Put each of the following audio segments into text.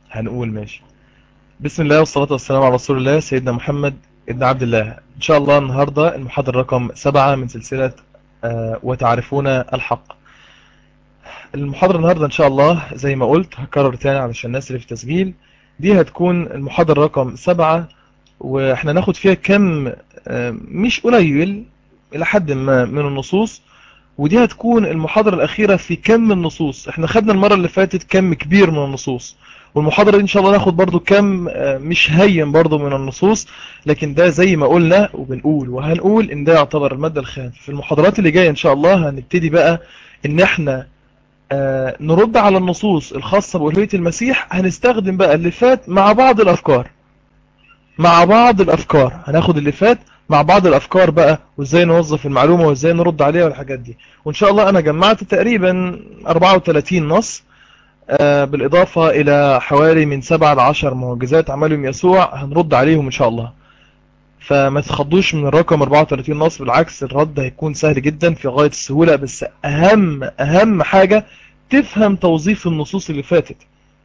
هنقول ماشي. بسم الله والصلاة والسلام على رسول الله سيدنا محمد ابن عبد الله. إن شاء الله النهاردة المحاضرة رقم 7 من سلسلة وتعرفون الحق. المحاضرة النهاردة إن شاء الله زي ما قلت هكرر تاني علشان الناس اللي في التسجيل، دي هتكون المحاضرة رقم 7، وإحنا ناخد فيها كم مش قليل إلى حد ما من النصوص، ودي هتكون المحاضرة الأخيرة في كم النصوص. احنا خدنا المرة اللي فاتت كم كبير من النصوص، والمحاضرة دي إن شاء الله ناخد برضو كم مش هين برضو من النصوص، لكن ده زي ما قلنا وبنقول وهنقول إن ده يعتبر المادة الخام. في المحاضرات اللي جاية إن شاء الله هنبتدي بقى إن احنا نرد على النصوص الخاصة بألوهية المسيح. هنستخدم بقى اللي فات مع بعض الأفكار، هناخد اللي فات مع بعض الافكار بقى، وازاي نوظف المعلومة وازاي نرد عليها والحاجات دي. وان شاء الله انا جمعت تقريبا 34 نص، بالاضافة الى حوالي من 7 ل 10 معجزات عملهم يسوع هنرد عليهم ان شاء الله. فما تخضوش من الرقم 34 نص، بالعكس الرد هيكون سهل جدا في غاية السهولة. بس اهم حاجة تفهم توظيف النصوص اللي فاتت،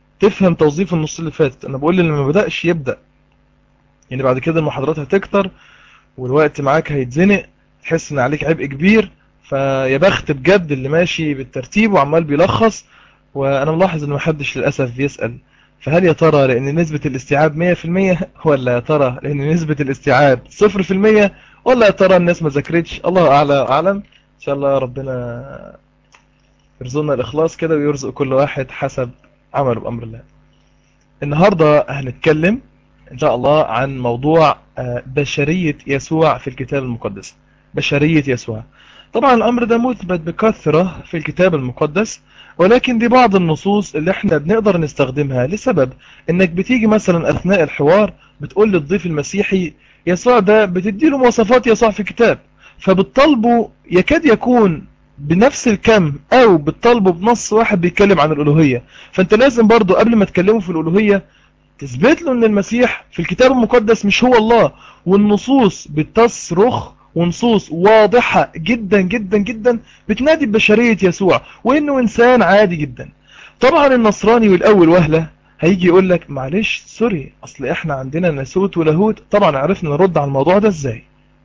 انا بقول اللي ما بدأش يبدأ، يعني بعد كده المحاضرات هتكتر والوقت معاك هيتزنق، تحس ان عليك عبء كبير. فيا بخت بجد اللي ماشي بالترتيب وعمال بيلخص. وانا ملاحظ ان محدش للأسف بيسأل، فهل يا ترى لان نسبة الاستيعاب 100%، ولا يا ترى لان نسبة الاستيعاب 0%، ولا يا ترى الناس ما ذاكرتش؟ الله اعلى اعلم. ان شاء الله ربنا يرزقنا الاخلاص كده ويرزق كل واحد حسب عمله بامر الله. النهاردة هنتكلم إن شاء الله عن موضوع بشرية يسوع في الكتاب المقدس. بشرية يسوع، طبعا الأمر ده مثبت بكثرة في الكتاب المقدس، ولكن دي بعض النصوص اللي احنا بنقدر نستخدمها لسبب انك بتيجي مثلا اثناء الحوار بتقول للضيف المسيحي يسوع ده، بتديله مواصفات يسوع في الكتاب، فبتطالبه يكاد يكون بنفس الكم او بتطالبه بنص واحد بيتكلم عن الالوهية. فانت لازم برضو قبل ما تكلمه في الالوهية تثبت له ان المسيح في الكتاب المقدس مش هو الله، والنصوص بتصرخ ونصوص واضحة جدا جدا جدا بتنادي ببشرية يسوع وانه انسان عادي جدا. طبعا النصراني والاول وهلة هيجي يقول لك معلش سوري، اصل احنا عندنا ناسوت ولاهوت. طبعا عرفنا نرد على الموضوع ده ازاي؟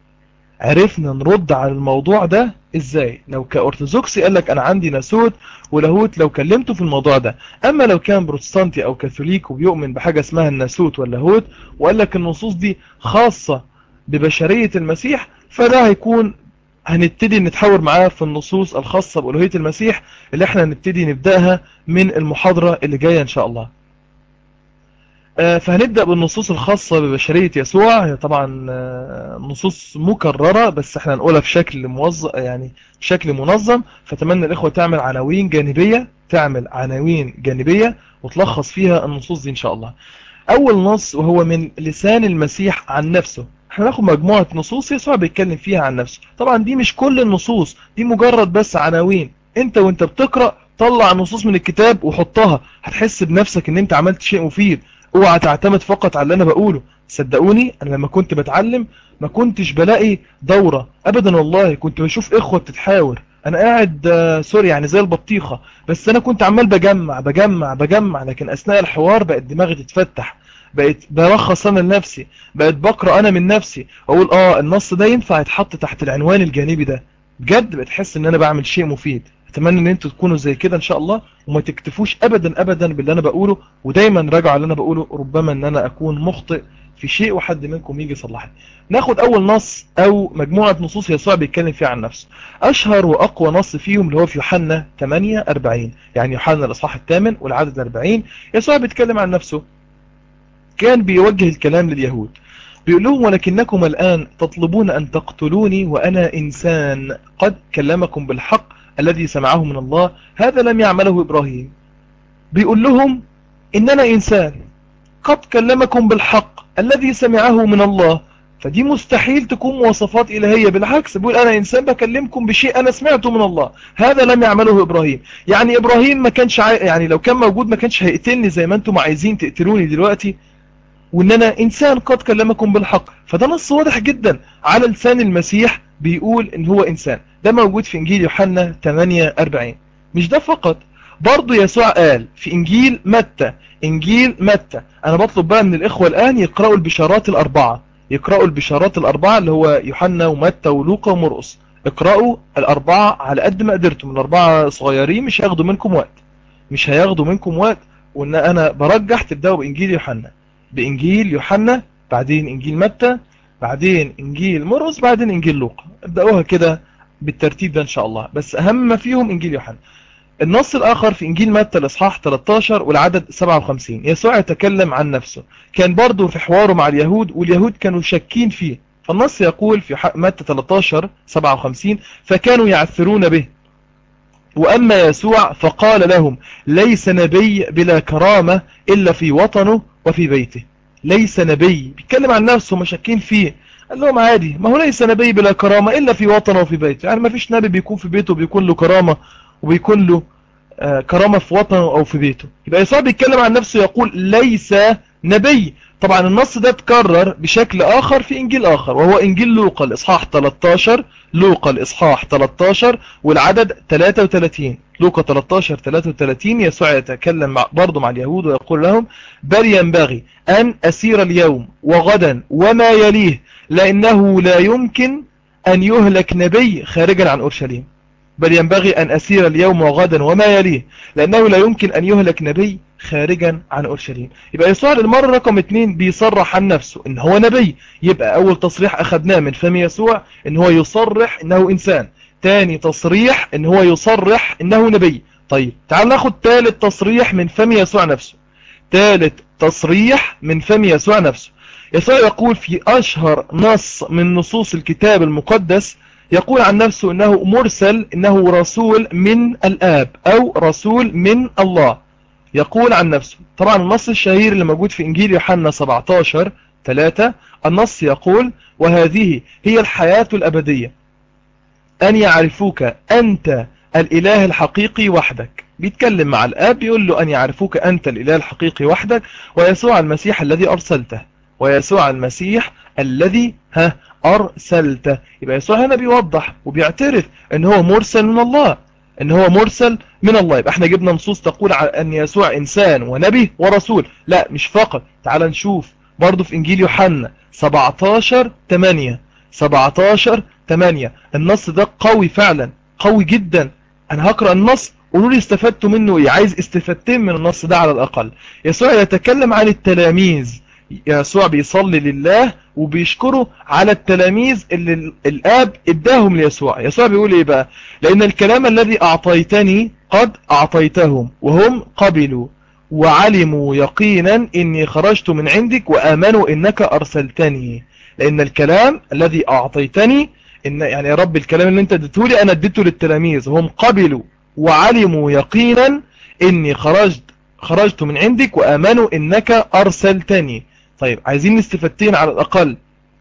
لو كأرثوذكسي قال لك انا عندي ناسوت ولاهوت، لو كلمته في الموضوع ده. اما لو كان بروتستانتي او كاثوليك وبيؤمن بحاجة اسمها الناسوت واللاهوت وقال لك النصوص دي خاصة ببشرية المسيح، فده هيكون هنبتدي نتحاور معاه في النصوص الخاصة بألوهية المسيح اللي احنا نبتدي نبدأها من المحاضرة اللي جاية ان شاء الله. فهنبدأ بالنصوص الخاصة ببشرية يسوع. هي طبعا نصوص مكررة، بس احنا هنقولها بشكل موظف، يعني بشكل منظم. فتمنى الإخوة تعمل عناوين جانبية وتلخص فيها النصوص دي إن شاء الله. أول نص وهو من لسان المسيح عن نفسه. احنا هناخد مجموعة نصوص يسوع بيتكلم فيها عن نفسه. طبعا دي مش كل النصوص، دي مجرد بس عناوين. وانت بتقرأ طلع نصوص من الكتاب وحطها، هتحس بنفسك ان انت عملت شيء مفيد. اوعى تعتمد فقط على اللي انا بقوله. صدقوني انا لما كنت بتعلم ما كنتش بلاقي دورة ابدا، والله كنت بشوف اخوة بتتحاور، انا قاعد سوري يعني زي البطيخة، بس انا كنت عمال بجمع، لكن اثناء الحوار بقت دماغي تتفتح، بقيت برخص انا لنفسي، بقيت بقرأ انا من نفسي اقول النص ده ينفع يتحط تحت العنوان الجانبي ده. بجد بتحس ان انا بعمل شيء مفيد. اتمنى ان انتوا تكونوا زي كده ان شاء الله، وما تكتفوش ابدا ابدا باللي انا بقوله، ودايما راجعوا اللي انا بقوله، ربما ان انا اكون مخطئ في شيء وحد منكم يجي يصلحني. ناخد اول نص او مجموعة نصوص يسوع بيتكلم فيها عن نفسه. اشهر واقوى نص فيهم اللي هو في يوحنا 8:40، يعني يوحنا الاصحاح الثامن والعدد 40. يسوع بيتكلم عن نفسه، كان بيوجه الكلام لليهود، بيقول لهم ولكنكم الآن تطلبون أن تقتلوني وأنا إنسان قد كلمكم بالحق الذي سمعه من الله، هذا لم يعمله إبراهيم. بيقول لهم إن أنا إنسان قد كلمكم بالحق الذي سمعه من الله، فدي مستحيل تكون مواصفات إلهية. بالعكس بيقول أنا إنسان بكلمكم بشيء أنا سمعته من الله، هذا لم يعمله إبراهيم. يعني إبراهيم ما كانش يعني لو كان موجود ما كانش هيقتلني زي ما أنتم عايزين تقتلوني دلوقتي، وان انا انسان قد كلمكم بالحق. فده نص واضح جدا على لسان المسيح بيقول ان هو انسان. ده موجود في انجيل يوحنا 8:40. مش ده فقط، برضو يسوع قال في إنجيل متى. أنا بطلب بقى من الإخوة الآن يقرأوا البشارات الأربعة، يقرأوا البشارات الأربعة اللي هو يوحنا ومتى ولوقا ومرقس. اقرأوا الأربعة على قد ما قدرتم، الأربعة صغيرين مش هياخدوا منكم وقت. وإن أنا برجح تبدأوا بإنجيل يوحنا، بعدين إنجيل متى، بعدين إنجيل مرقس، بعدين إنجيل لوقا. ابدأوها كده بالترتيب ده إن شاء الله، بس أهم ما فيهم إنجيل يوحنا. النص الآخر في إنجيل متى الإصحاح 13 والعدد 57. يسوع يتكلم عن نفسه، كان برضو في حواره مع اليهود، واليهود كانوا شاكين فيه. فالنص يقول في متى 13 57: فكانوا يعثرون به، وأما يسوع فقال لهم: ليس نبي بلا كرامة إلا في وطنه وفي بيته. ليس نبي، بيتكلم عن نفسه، مشاكين فيه. قال لهم عادي، ما هو ليس نبي بلا كرامة إلا في وطنه وفي بيته. يعني ما فيش نبي بيكون في بيته بيكون له كرامة، وبيكون له كرامة في وطنه أو في بيته. يبقى يسوع بيتكلم عن نفسه يقول ليس نبي. طبعا النص ده اتكرر بشكل آخر في إنجيل آخر، وهو إنجيل لوقا الإصحاح 13. لوقا الإصحاح 13 والعدد 33. لوقا 13 33 يسوع يتكلم برضه مع اليهود ويقول لهم: بل ينبغي أن أسير اليوم وغدا وما يليه، لأنه لا يمكن أن يهلك نبي خارجا عن أورشليم. بل ينبغي أن أسير اليوم وغدا وما يليه، لأنه لا يمكن أن يهلك نبي خارجا عن أورشليم. يبقى يسوع للمرة رقم 2 بيصرح عن نفسه إن هو نبي. يبقى أول تصريح أخذناه من فم يسوع إن هو يصرح إنه إنسان، تاني تصريح إن هو يصرح إنه نبي. طيب تعال ناخد ثالث تصريح من فم يسوع نفسه. ثالث تصريح من فم يسوع نفسه. يسوع يقول في أشهر نص من نصوص الكتاب المقدس، يقول عن نفسه إنه مرسل، إنه رسول من الآب أو رسول من الله. يقول عن نفسه. طبعا النص الشهير اللي موجود في إنجيل يوحنا 17:3، النص يقول: وهذه هي الحياة الأبدية، أن يعرفوك أنت الإله الحقيقي وحدك. بيتكلم مع الآب، بيقول له: أن يعرفوك أنت الإله الحقيقي وحدك، ويسوع المسيح الذي أرسلته. ويسوع المسيح الذي أرسلته. يبقى يسوع هنا بيوضح وبيعترف أن هو مرسل من الله، يبقى احنا جبنا نصوص تقول أن يسوع إنسان ونبي ورسول. لا مش فقط. تعال نشوف برضو في إنجيل يوحنا 17:8. 17:8 النص ده قوي فعلا، قوي جدا. أنا هقرأ النص، قولوا لي استفدتوا منه إيه. عايز استفدتين من النص ده على الأقل. يسوع يتكلم عن التلاميذ. يسوع بيصلي لله وبيشكره على التلاميذ اللي الآب اداهم ليسوع. يسوع بيقول ايه بقى؟ لأن الكلام الذي أعطيتني قد أعطيتهم، وهم قبلوا وعلموا يقينا إني خرجت من عندك، وآمنوا إنك أرسلتني. لأن الكلام الذي أعطيتني، يعني يا رب الكلام اللي انت اديته لي أنا اديته للتلاميذ، هم قبلوا وعلموا يقينا إني خرجت من عندك، وآمنوا إنك أرسلتني. طيب عايزين استفادتين على الأقل.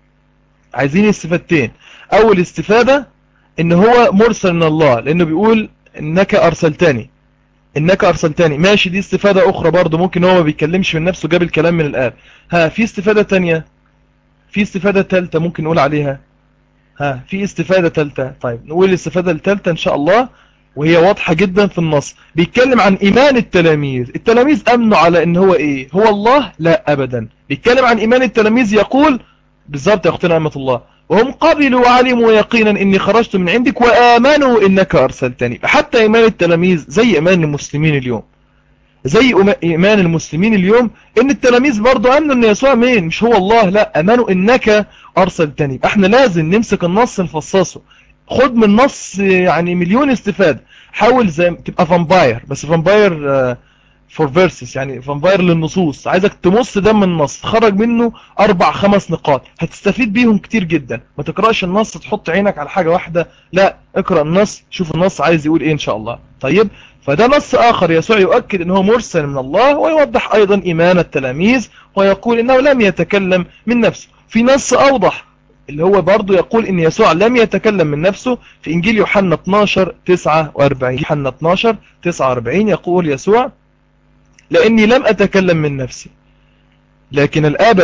أول استفادة إن هو مرسل من الله، لأنه بيقول إنك أرسلتني. ماشي، دي استفادة أخرى برضو. ممكن هو ما بيتكلمش من نفسه، جاب الكلام من الآب. في استفادة تانية، في استفادة تالتة ممكن نقول عليها. في استفادة تالتة. طيب نقول الاستفادة التالتة إن شاء الله، وهي واضحة جدا في النص. بيتكلم عن إيمان التلاميذ أمنوا على إن هو إيه؟ هو الله؟ لا أبدا. بيتكلم عن إيمان التلاميذ، يقول بالضبط يا أختنا أمة الله: وهم قبلوا وعلموا يقينا إني خرجت من عندك، وآمنوا إنك أرسلتني. حتى إيمان التلاميذ زي إيمان المسلمين اليوم، إن التلاميذ برضو أمنوا إن يسوع مين؟ مش هو الله، لا، أمنوا إنك أرسلتني. احنا لازم نمسك النص نفصصه. خد من النص يعني مليون استفادة. حاول زي تبقى فامباير، بس فامباير فور فيرسز، يعني فامباير للنصوص. عايزك تمص دم النص، تخرج منه 4-5 نقاط هتستفيد بيهم كتير جدا. ما تقرأش النص تحط عينك على حاجة واحدة، لا، اقرأ النص، شوف النص عايز يقول ايه ان شاء الله. طيب، فده نص آخر يسوع يؤكد انه مرسل من الله، ويوضح ايضا ايمان التلاميذ، ويقول انه لم يتكلم من نفسه. في نص اوضح اللي هو برضو يقول ان يسوع لم يتكلم من نفسه، في انجيل يوحنا 12:49. يوحنا 12:49 يقول يسوع: لاني لم اتكلم من نفسي، لكن الآب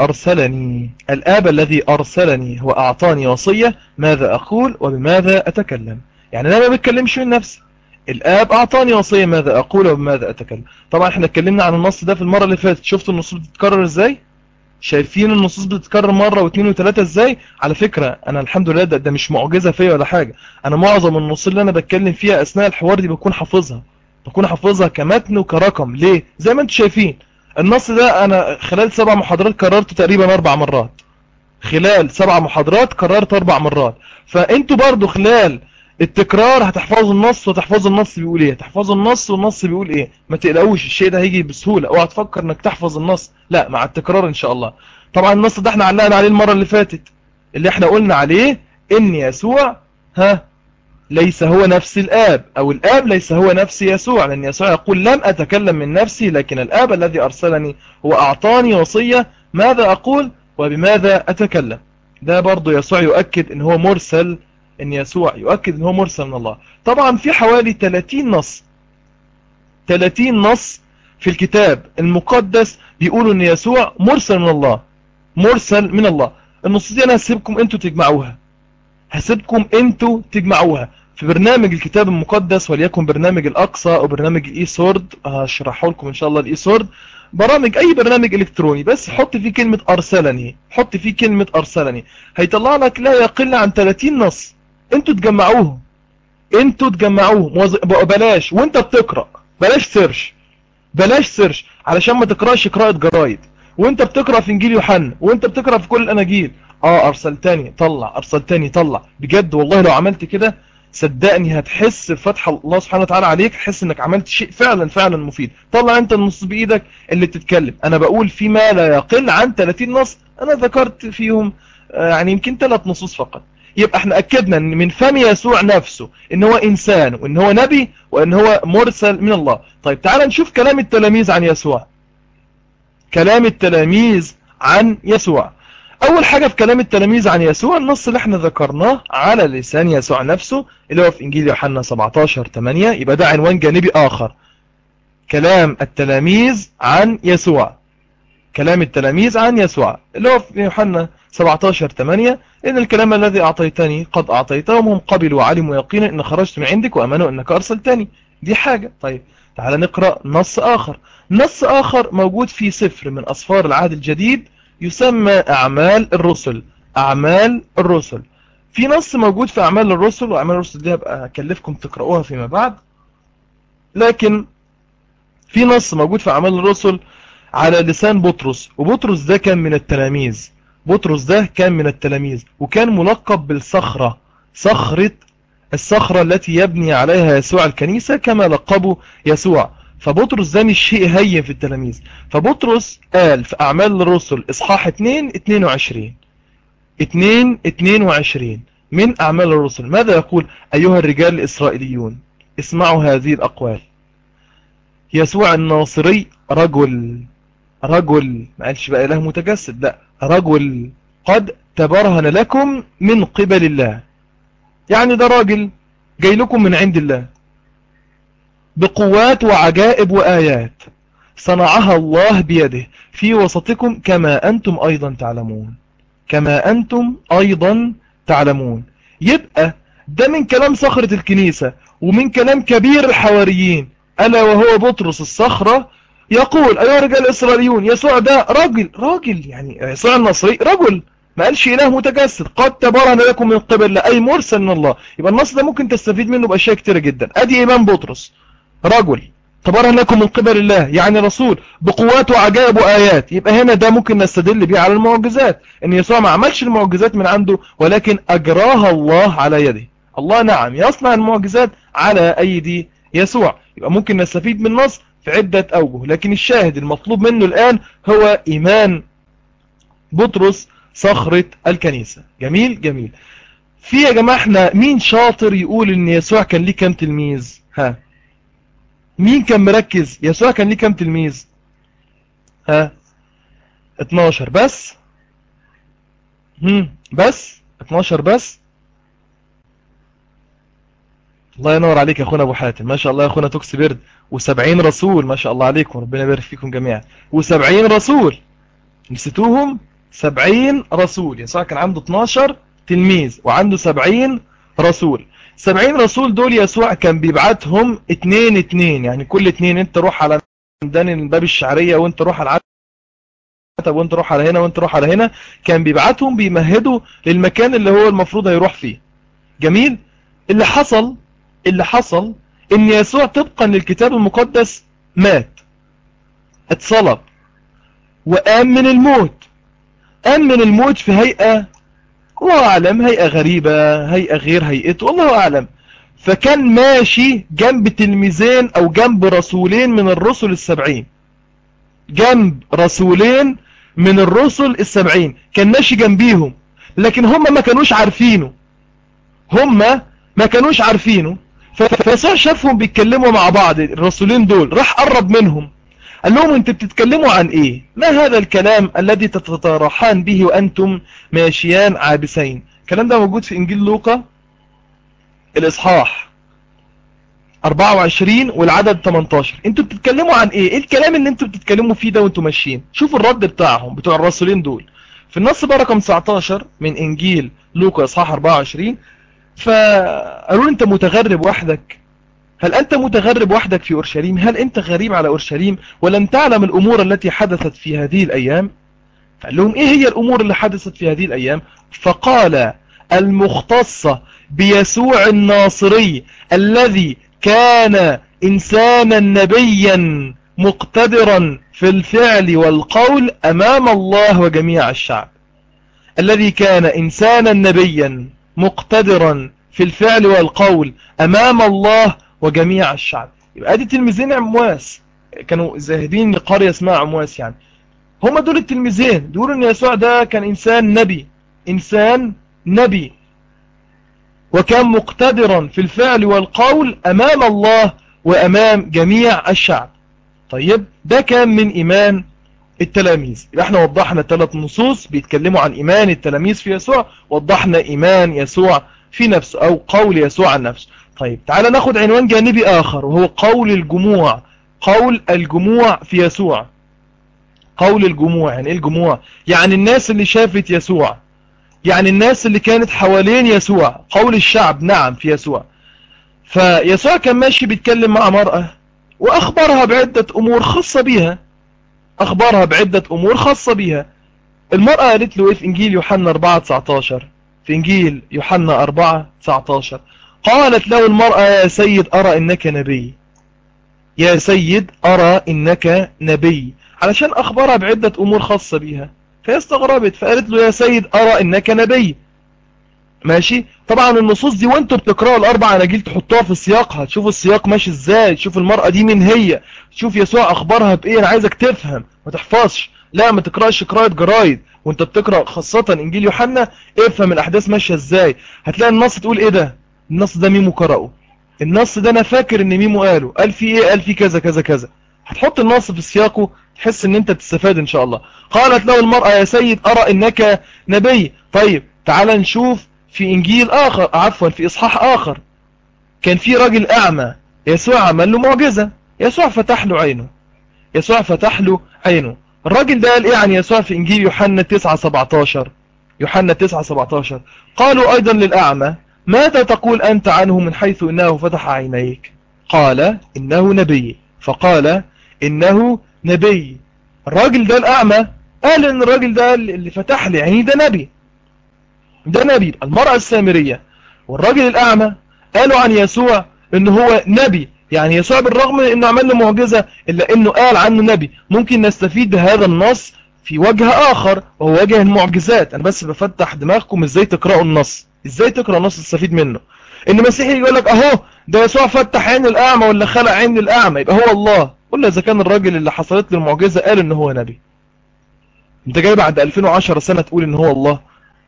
الذي أرسلني هو أعطاني وصية ماذا أقول وبماذا أتكلم. يعني أنا ما بتكلمش من نفسي، الآب أعطاني وصية ماذا أقول وبماذا أتكلم. طبعا احنا اتكلمنا عن النص ده في المرة اللي فاتت. شفتوا النصوص بتتكرر ازاي؟ شايفين النصوص بتتكرر مرة واثنين وثلاثة ازاي؟ على فكرة انا الحمد لله ده مش معجزة فيا ولا حاجة. انا معظم النصوص اللي انا بتكلم فيها اثناء الحوار دي بكون حافظها كمتن وكرقم. ليه؟ زي ما انتم شايفين النص ده انا خلال 7 محاضرات كررته تقريبا 4 مرات. خلال 7 محاضرات كررت 4 مرات. فانتوا برضو خلال التكرار هتحفظوا النص وتحفظوا النص بيقول ايه، تحفظوا النص والنص بيقول ايه. ما تقلقوش الشيء ده هيجي بسهولة. اوعى تفكر انك تحفظ النص، لا، مع التكرار ان شاء الله. طبعا النص ده احنا علقنا عليه المرة اللي فاتت، اللي احنا قلنا عليه ان يسوع ليس هو نفس الآب، أو الآب ليس هو نفس يسوع، لأن يسوع يقول لم أتكلم من نفسي لكن الآب الذي أرسلني هو أعطاني وصية ماذا أقول وبماذا أتكلم. ده برضو يسوع يؤكد إن هو مرسل، إن يسوع يؤكد إن هو مرسل من الله. طبعا في حوالي 30 نص في الكتاب المقدس بيقولوا إن يسوع مرسل من الله، مرسل من الله. النصوص دي أنا هسيبكم انتوا تجمعوها في برنامج الكتاب المقدس، وليكن برنامج الأقصى أو برنامج الإي سورد. هشرحه لكم إن شاء الله الإي سورد. برامج أي برنامج إلكتروني بس حط فيه كلمة أرسلني، حط فيه كلمة أرسلني، هيطلع لك لا يقل عن 30 نص. انتوا تجمعوهم، بلاش وانت بتقرأ، بلاش سيرش علشان ما تقرأش قراءة جرايد وانت بتقرأ في انجيل يوحنا وانت بتقرأ في كل الاناجيل. ارسلتني طلع، ارسلتني طلع. بجد والله لو عملت كده صدقني هتحس بفتح الله سبحانه وتعالى عليك، تحس انك عملت شيء فعلا فعلا مفيد. طلع انت النص بايدك اللي تتكلم. انا بقول فيما لا يقل عن 30 نص، انا ذكرت فيهم يعني يمكن 3 نصوص فقط. يبقى احنا اكدنا ان من فم يسوع نفسه ان هو انسان وان هو نبي وان هو مرسل من الله. طيب تعال نشوف كلام التلاميذ عن يسوع. كلام التلاميذ عن يسوع. اول حاجة في كلام التلاميذ عن يسوع النص اللي احنا ذكرناه على لسان يسوع نفسه اللي هو في انجيل يوحنا 17:8. يبقى ده عنوان جانبي اخر، كلام التلاميذ عن يسوع. كلام التلاميذ عن يسوع اللي هو في يوحنا 17:8. إن الكلام الذي أعطيتني قد أعطيتهم، هم قبلوا وعلموا يقينا إن خرجت من عندك وأمنوا أنك أرسلتني. دي حاجة. طيب تعال نقرأ نص آخر. نص آخر موجود في سفر من أسفار العهد الجديد يسمى أعمال الرسل. أعمال الرسل. في نص موجود في أعمال الرسل، وأعمال الرسل دي هبقى أكلفكم تقرأوها فيما بعد. لكن في نص موجود في أعمال الرسل على لسان بطرس، وبطرس ده كان من التلاميذ. بطرس ده كان من التلاميذ وكان ملقب بالصخرة، الصخرة التي يبني عليها يسوع الكنيسة كما لقبه يسوع. فبطرس ده مش شيء هين في التلاميذ. فبطرس قال في أعمال الرسل إصحاح 22 من أعمال الرسل ماذا يقول؟ أيها الرجال الإسرائيليون اسمعوا هذه الأقوال. يسوع الناصري رجل ما قالش بقى إله متجسد، لا، رجل قد تبرهن لكم من قبل الله. يعني ده راجل جاي لكم من عند الله بقوات وعجائب وآيات صنعها الله بيده في وسطكم كما أنتم أيضا تعلمون. يبقى ده من كلام صخرة الكنيسة ومن كلام كبير الحواريين ألا وهو بطرس الصخرة. يقول أيها الرجال الإسرائيليون يسوع ده راجل يعني يسوع الناصري رجل، ما قالش إله متجسد. قد تبرهن لكم من قبل الله، أي مرسل من الله. يبقى النص ده ممكن تستفيد منه بأشياء كتيرة جدا. أدي إيمان بطرس، رجل تبرهن لكم من قبل الله يعني رسول بقوات وعجائب وآيات. يبقى هنا ده ممكن نستدل بيه على المعجزات، ان يسوع ما عملش المعجزات من عنده ولكن اجراها الله على يده. الله نعم يصنع المعجزات على ايدي يسوع. يبقى ممكن نستفيد من النص في عدة اوجه، لكن الشاهد المطلوب منه الان هو ايمان بطرس صخرة الكنيسة. جميل. في يا جماعة احنا مين شاطر يقول ان يسوع كان ليه كام تلميذ؟ مين كان مركز؟ يسوع كان ليه كام تلميذ؟ 12 بس. بس 12 بس. الله ينور عليك يا اخونا ابو حاتم، ما شاء الله يا اخونا توكس بيرد. و70 رسول، ما شاء الله عليكم، ربنا يبارك فيكم جميعا. و70 رسول نسيتوهم. 70 رسول. يسوع كان عنده 12 تلميذ وعنده 70 رسول. 70 رسول دول يسوع كان بيبعتهم 2 يعني كل 2، انت روح على ميدان الباب الشعرية، وانت روح على العتب، وانت روح على هنا، وانت روح على هنا. كان بيبعتهم بيمهدوا للمكان اللي هو المفروض هيروح فيه. جميل. اللي حصل ان يسوع طبقا للكتاب المقدس مات، اتصلب، وقام من الموت. قام من الموت في هيئة، الله أعلم، هيئة غريبة، هيئة غير هيئته، الله أعلم. فكان ماشي جنب تلميذين أو جنب رسولين من الرسل ال70، جنب رسولين من الرسل ال70 كان ماشي جنبيهم، لكن هم ما كانوش عارفينه. هم ما كانوش عارفينه. فيسوع شافهم بيتكلموا مع بعض الرسولين دول، راح قرب منهم قال لهم انتوا بتتكلموا عن ايه؟ ما هذا الكلام الذي تتراحان به وانتم ماشيان عابسين؟ الكلام ده موجود في انجيل لوقا الاصحاح 24 والعدد 18. انتوا بتتكلموا عن ايه؟ ايه الكلام اللي انتوا بتتكلموا فيه ده وانتوا ماشيين؟ شوفوا الرد بتاعهم بتوع الرسولين دول في النص بقى رقم 19 من انجيل لوقا اصحاح 24. فقالوا له انت متغرب وحدك؟ هل أنت متغرب وحدك في أورشليم؟ هل أنت غريب على أورشليم ولم تعلم الأمور التي حدثت في هذه الأيام؟ فقال لهم إيه هي الأمور اللي حدثت في هذه الأيام؟ فقال المختصة بيسوع الناصري الذي كان إنسانا نبيا مقتدرا في الفعل والقول أمام الله وجميع الشعب. الذي كان إنسانا نبيا مقتدرا في الفعل والقول أمام الله وجميع الشعب. يبقى ادي تلميذين عمواس كانوا ذاهبين لقرية اسمها عمواس. يعني هم دول التلميذين بيقولوا ان يسوع ده كان انسان نبي وكان مقتدرا في الفعل والقول امام الله وامام جميع الشعب. طيب ده كان من ايمان التلاميذ. يبقى احنا وضحنا 3 نصوص بيتكلموا عن ايمان التلاميذ في يسوع، وضحنا ايمان يسوع في نفسه او قول يسوع عن نفسه. طيب تعالى ناخد عنوان جانبي اخر وهو قول الجموع. قول الجموع في يسوع. قول الجموع يعني ايه الجموع؟ يعني الناس اللي شافت يسوع، يعني الناس اللي كانت حوالين يسوع. قول الشعب نعم في يسوع. فيسوع كان ماشي بيتكلم مع مرأة واخبرها بعدة امور خاصة بيها. المرأة قالت له ايه في انجيل يوحنا 4:19؟ في انجيل يوحنا 4:19 قالت له المرأة يا سيد ارى انك نبي. يا سيد ارى انك نبي، علشان اخبرها بعدة امور خاصة بيها. فهي استغربت فقالت له يا سيد ارى انك نبي. ماشي. طبعا النصوص دي وانتوا بتقرأوا الاربع اناجيل تحطوها في سياقها، تشوفوا السياق ماشي ازاي، تشوف المرأة دي مين هي، تشوف يسوع اخبارها بايه. انا عايزك تفهم ما تحفظش، لا ما تقرأش قراءة جرايد وانت بتقرأ خاصة انجيل يوحنا. افهم الاحداث ماشية ازاي. هتلاقي النص تقول ايه ده، النص ده ميمو قرأه، النص ده انا فاكر ان ميمو قال فيه ايه، قال فيه كذا كذا كذا. هتحط النص في سياقه تحس ان انت تستفاد ان شاء الله. قالت له المرأة يا سيد ارى انك نبي. طيب تعال نشوف في انجيل اخر، عفوا في اصحاح اخر، كان في راجل اعمى يسوع عمل له معجزة. يسوع فتح له عينه. الراجل ده قال ايه عن يسوع في انجيل يوحنا 9:17؟ يوحنا 9:17 قالوا ايضا للاعمى ماذا تقول انت عنه من حيث انه فتح عينيك؟ قال انه نبي. فقال انه نبي. الراجل ده الاعمى قال ان الراجل ده اللي فتح لي عيني ده نبي. المرأة السامرية والراجل الأعمى قالوا عن يسوع إنه هو نبي. يعني يسوع بالرغم من إنه عمل له معجزة إلا إنه قال عنه نبي. ممكن نستفيد بهذا النص في وجه آخر وهو وجه المعجزات. أنا بس بفتح دماغكم إزاي تقرأوا النص، إزاي تقرأ النص تستفيد منه. إن مسيحي يقول لك أهو ده يسوع فتح عين الأعمى ولا خلع عين الأعمى يبقى هو الله. قلنا إذا كان الراجل اللي حصلت له المعجزة قال إنه هو نبي، أنت جاي بعد 2010 سنة تقول إنه هو الله؟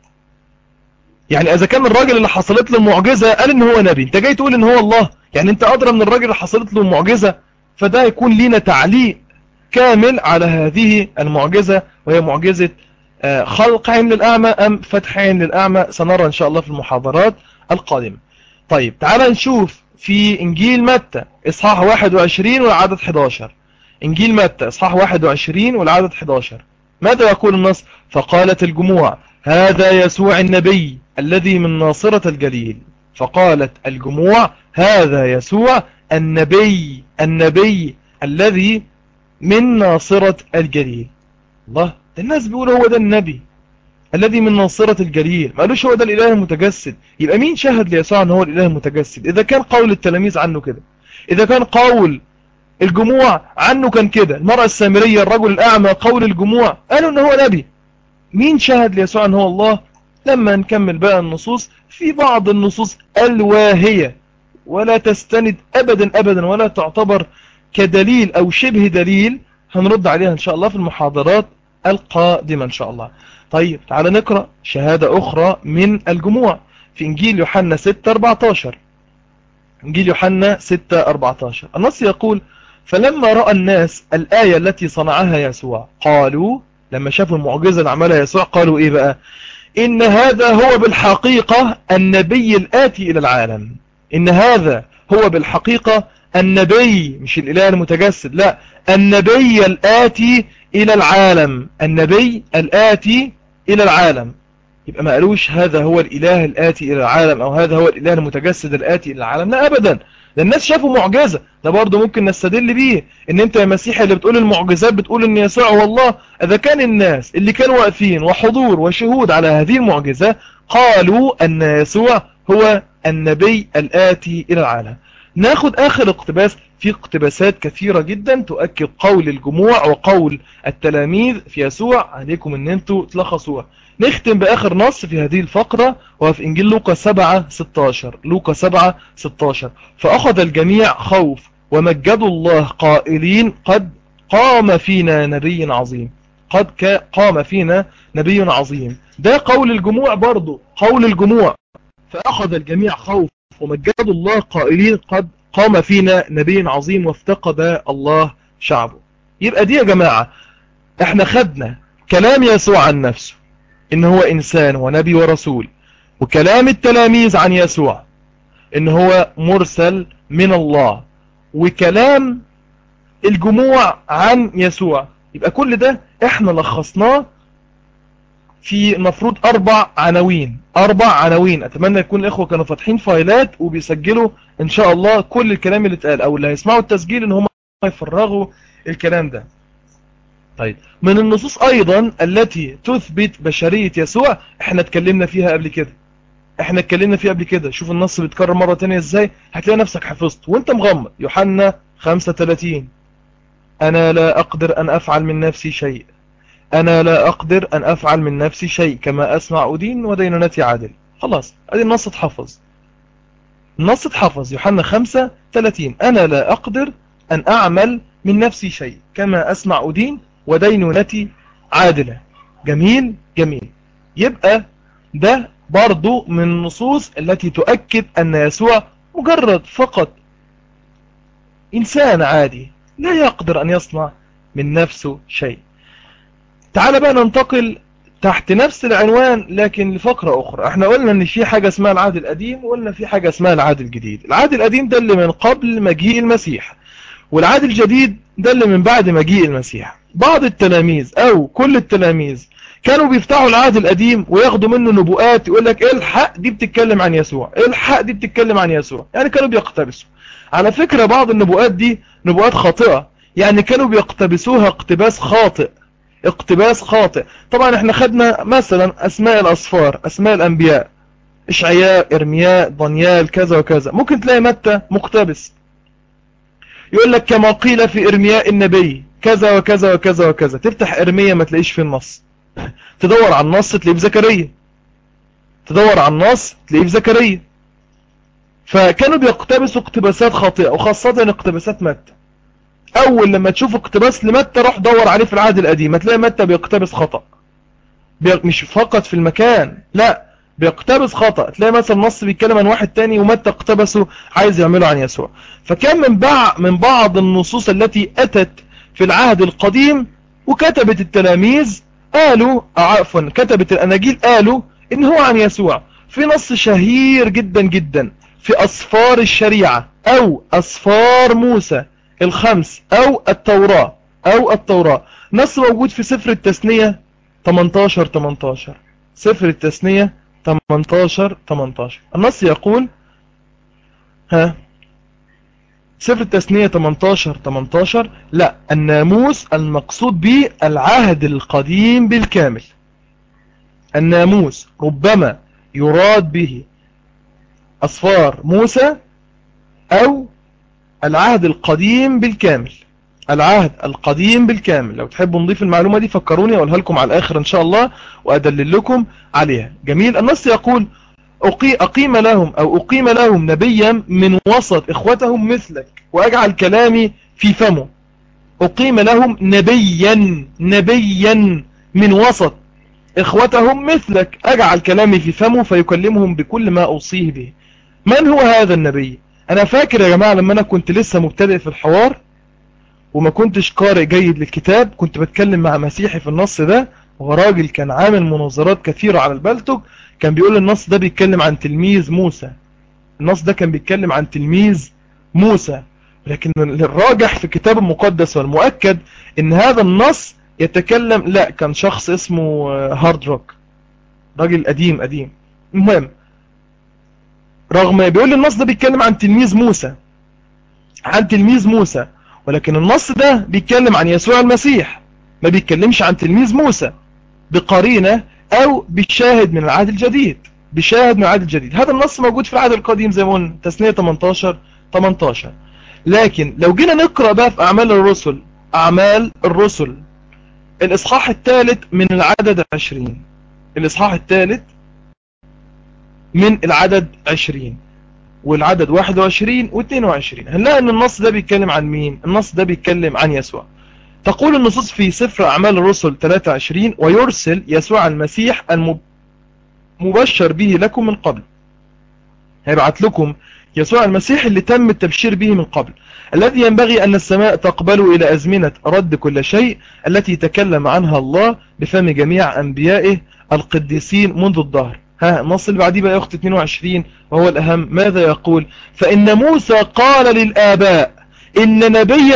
يعني اذا كان الراجل اللي حصلت له المعجزة قال ان هو نبي، انت جاي تقول ان هو الله؟ يعني انت ادرى من الراجل اللي حصلت له المعجزة. فده يكون لينا تعليق كامل على هذه المعجزة، وهي معجزة خلق عين للأعمى ام فتح عين للأعمى. سنرى ان شاء الله في المحاضرات القادمة. طيب تعال نشوف في انجيل متى اصحاح 21 والعدد 11. انجيل متى اصحاح 21 والعدد 11 ماذا يقول النص؟ فقالت الجموع هذا يسوع النبي الذي من ناصرة الجليل. فقالت الجموع هذا يسوع النبي الذي من ناصرة الجليل. الله، ده الناس بيقولوا هو ده النبي الذي من ناصرة الجليل، ما قالوش هو ده الإله المتجسد. يبقى مين شهد ليسوع أنه هو الإله المتجسد؟ إذا كان قول التلاميذ عنه كده، إذا كان قول الجموع عنه كان كده، المرأة السامرية، الرجل الأعمى، قول الجموع قالوا أنه هو نبي، مين شهد ليسوع أنه هو الله؟ لما نكمل بقى النصوص، في بعض النصوص الواهية ولا تستند أبدا ولا تعتبر كدليل أو شبه دليل، هنرد عليها إن شاء الله في المحاضرات القادمة إن شاء الله. طيب تعال نقرأ شهادة أخرى من الجموع في إنجيل يوحنا 6:14. إنجيل يوحنا 6:14 النص يقول: فلما رأى الناس الآية التي صنعها يسوع قالوا، لما شافوا المعجزة اللي عملها يسوع قالوا إيه بقى؟ إن هذا هو بالحقيقة النبي الآتي إلى العالم. إن هذا هو بالحقيقة النبي، مش الإله المتجسد، لا، النبي الآتي إلى العالم، النبي الآتي إلى العالم. يبقى ما قالوش هذا هو الإله الآتي إلى العالم أو هذا هو الإله المتجسد الآتي إلى العالم، لا أبدا. ده الناس شافوا معجزة، ده برضو ممكن نستدل بيه ان انت يا مسيحي اللي بتقول المعجزات بتقول ان يسوع هو الله. اذا كان الناس اللي كانوا واقفين وحضور وشهود على هذه المعجزة قالوا ان يسوع هو النبي الآتي الى العالم. ناخد اخر اقتباس، في اقتباسات كثيرة جدا تؤكد قول الجموع وقول التلاميذ في يسوع، عليكم ان انتوا تلخصوها. نختم بآخر نص في هذه الفقرة وهو في إنجيل لوقا 7:16. لوقا 7:16: فأخذ الجميع خوف ومجدوا الله قائلين قد قام فينا نبي عظيم. قام فينا نبي عظيم. ده قول الجموع، برضو قول الجموع. فأخذ الجميع خوف ومجدوا الله قائلين قد قام فينا نبي عظيم وافتقد الله شعبه. يبقى دي يا جماعة احنا خدنا كلام يسوع عن نفسه إن هو إنسان ونبي ورسول، وكلام التلاميذ عن يسوع إن هو مرسل من الله، وكلام الجموع عن يسوع. يبقى كل ده احنا لخصناه في مفروض 4 عناوين. 4 عناوين. أتمنى يكون الإخوة كانوا فاتحين فايلات وبيسجلوا إن شاء الله كل الكلام اللي اتقال، أو اللي هيسمعوا التسجيل إن هم يفرغوا الكلام ده. طيب، من النصوص أيضا التي تثبت بشرية يسوع احنا اتكلمنا فيها قبل كده. شوف النص بيتكرر مرة تانية ازاي، هتلاقي نفسك حفظت وانت مغمض. يوحنا 5:30: أنا لا أقدر أن أفعل من نفسي شيء، أنا لا أقدر أن أفعل من نفسي شيء، كما أسمع أدين ودينونتي عادل. خلاص، ادي النص اتحفظ. النص اتحفظ. يوحنا 5:30: أنا لا أقدر أن أعمل من نفسي شيء، كما أسمع أدين ودينونتي عادلة. جميل جميل. يبقى ده برضو من النصوص التي تؤكد أن يسوع مجرد فقط إنسان عادي لا يقدر أن يصنع من نفسه شيء. تعال بقى ننتقل تحت نفس العنوان لكن لفقرة أخرى. احنا قلنا ان في حاجة اسمها العهد القديم، وقلنا في حاجة اسمها العهد الجديد. العهد القديم ده اللي من قبل مجيء المسيح، والعهد الجديد ده اللي من بعد مجيء المسيح. بعض التلاميذ او كل التلاميذ كانوا بيفتحوا العهد القديم وياخدوا منه نبوءات، يقول لك الحق دي بتتكلم عن يسوع، الحق دي بتتكلم عن يسوع. يعني كانوا بيقتبسوا. على فكرة بعض النبوءات دي نبوءات خاطئة، يعني كانوا بيقتبسوها اقتباس خاطئ. طبعا احنا خدنا مثلا اسماء الاسفار، اسماء الانبياء، اشعياء، ارمياء، دانيال، كذا وكذا. ممكن تلاقي متى مقتبس يقول لك كما قيل في ارمياء النبي كذا وكذا وكذا وكذا. تفتح ارميا ما تلاقيش في النص، تدور على النص تلاقيه في زكريا، تدور على النص تلاقيه في زكريا. فكانوا بيقتبسوا اقتباسات خاطئة، وخاصة اقتباسات متى. اول لما تشوف اقتباس لمتى روح دور عليه في العهد القديم، هتلاقي متى بيقتبس خطأ، مش فقط في المكان، لا بيقتبس خطأ. تلاقي مثلا نص بيتكلم عن واحد تاني ومتى اقتبسه عايز يعمله عن يسوع. فكان من بعض النصوص التي أتت في العهد القديم وكتبت التلاميذ قالوا، عفوا كتبت الأناجيل قالوا إن هو عن يسوع. في نص شهير جدا جدا في أسفار الشريعة أو أسفار موسى الخمس أو التوراة، نص موجود في سفر التثنية 18. سفر التثنية 18. النص يقول: ها، سفر التثنية 18 لا، الناموس المقصود به العهد القديم بالكامل. الناموس ربما يراد به أصفار موسى أو العهد القديم بالكامل. العهد القديم بالكامل. لو تحبوا نضيف المعلومة دي فكروني، أقولها لكم على الآخر إن شاء الله وأدلل لكم عليها. جميل. النص يقول أقيم لهم نبيا من وسط إخوتهم مثلك وأجعل كلامي في فمه. أقيم لهم نبيا من وسط إخوتهم مثلك أجعل كلامي في فمه فيكلمهم بكل ما أوصيه به. من هو هذا النبي؟ أنا فاكر يا جماعة لما أنا كنت لسه مبتدئ في الحوار وما كنتش قارئ جيد للكتاب، كنت بتكلم مع مسيحي في النص ده، وراجل كان عامل مناظرات كثيرة على البلتوك، كان بيقول النص ده بيتكلم عن تلميذ موسى. النص ده كان بيتكلم عن تلميذ موسى، لكن الراجح في الكتاب المقدس والمؤكد ان هذا النص يتكلم، لا، كان شخص اسمه هارد روك، راجل قديم. المهم، رغم ما بيقول النص ده بيتكلم عن تلميذ موسى، ولكن النص ده بيتكلم عن يسوع المسيح، ما بيتكلمش عن تلميذ موسى، بقرينة او بشاهد من العهد الجديد. هذا النص موجود في العهد القديم زي ما قلنا، تثنية 18. لكن لو جينا نقرأ بقى في أعمال الرسل الإصحاح الثالث من العدد 20، الإصحاح الثالث من العدد 20 والعدد 21 و22، هنلاقي أن النص ده بيتكلم عن مين؟ النص ده بيتكلم عن يسوع. تقول النصوص في سفر أعمال الرسل 23: ويرسل يسوع المسيح المبشر به لكم من قبل. هيبعت لكم يسوع المسيح اللي تم التبشير به من قبل، الذي ينبغي أن السماء تقبله إلى أزمنة رد كل شيء التي تكلم عنها الله بفم جميع أنبيائه القديسين منذ الدهر. النص اللي بعديه بقى يا أخت 22 وهو الأهم، ماذا يقول؟ فإن موسى قال للآباء إن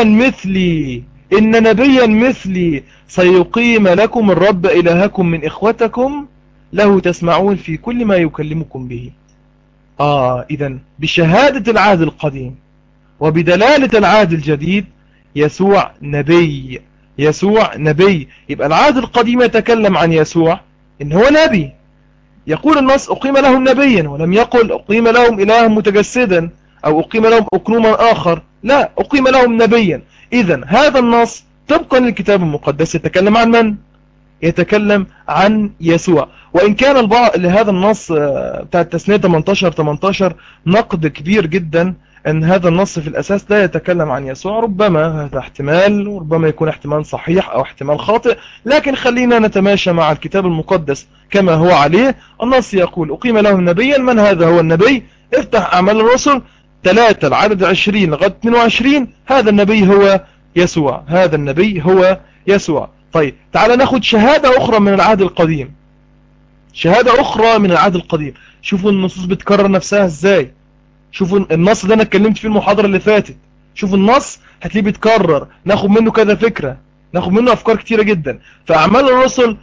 نبيا مثلي سيقيم لكم الرب إلهكم من إخوتكم له تسمعون في كل ما يكلمكم به. إذن بشهادة العهد القديم وبدلالة العهد الجديد يسوع نبي. يبقى العهد القديم يتكلم عن يسوع إن هو نبي. يقول النص أقيم لهم نبيا، ولم يقل أقيم لهم إلها متجسدا أو أقيم لهم أقنوما آخر، لا، أقيم لهم نبيا. إذن هذا النص طبقا للكتاب المقدس يتكلم عن من؟ يتكلم عن يسوع. وإن كان البعض لهذا النص بتاع التثنية 18 نقد كبير جدا أن هذا النص في الأساس لا يتكلم عن يسوع، ربما هذا احتمال، وربما يكون احتمال صحيح أو احتمال خاطئ، لكن خلينا نتماشى مع الكتاب المقدس كما هو عليه. النص يقول أقيم لهم نبيا. من هذا هو النبي؟ افتح أعمال الرسل 3 العدد 20 لغاية 22. هذا النبي هو يسوع. طيب تعال ناخد شهادة أخرى من العهد القديم. شوفوا النصوص بتكرر نفسها ازاي. شوفوا النص ده انا اتكلمت فيه المحاضرة اللي فاتت، شوفوا النص هتلاقيه بيتكرر، ناخد منه كذا فكرة، ناخد منه افكار كتيرة جدا. فأعمال الرسل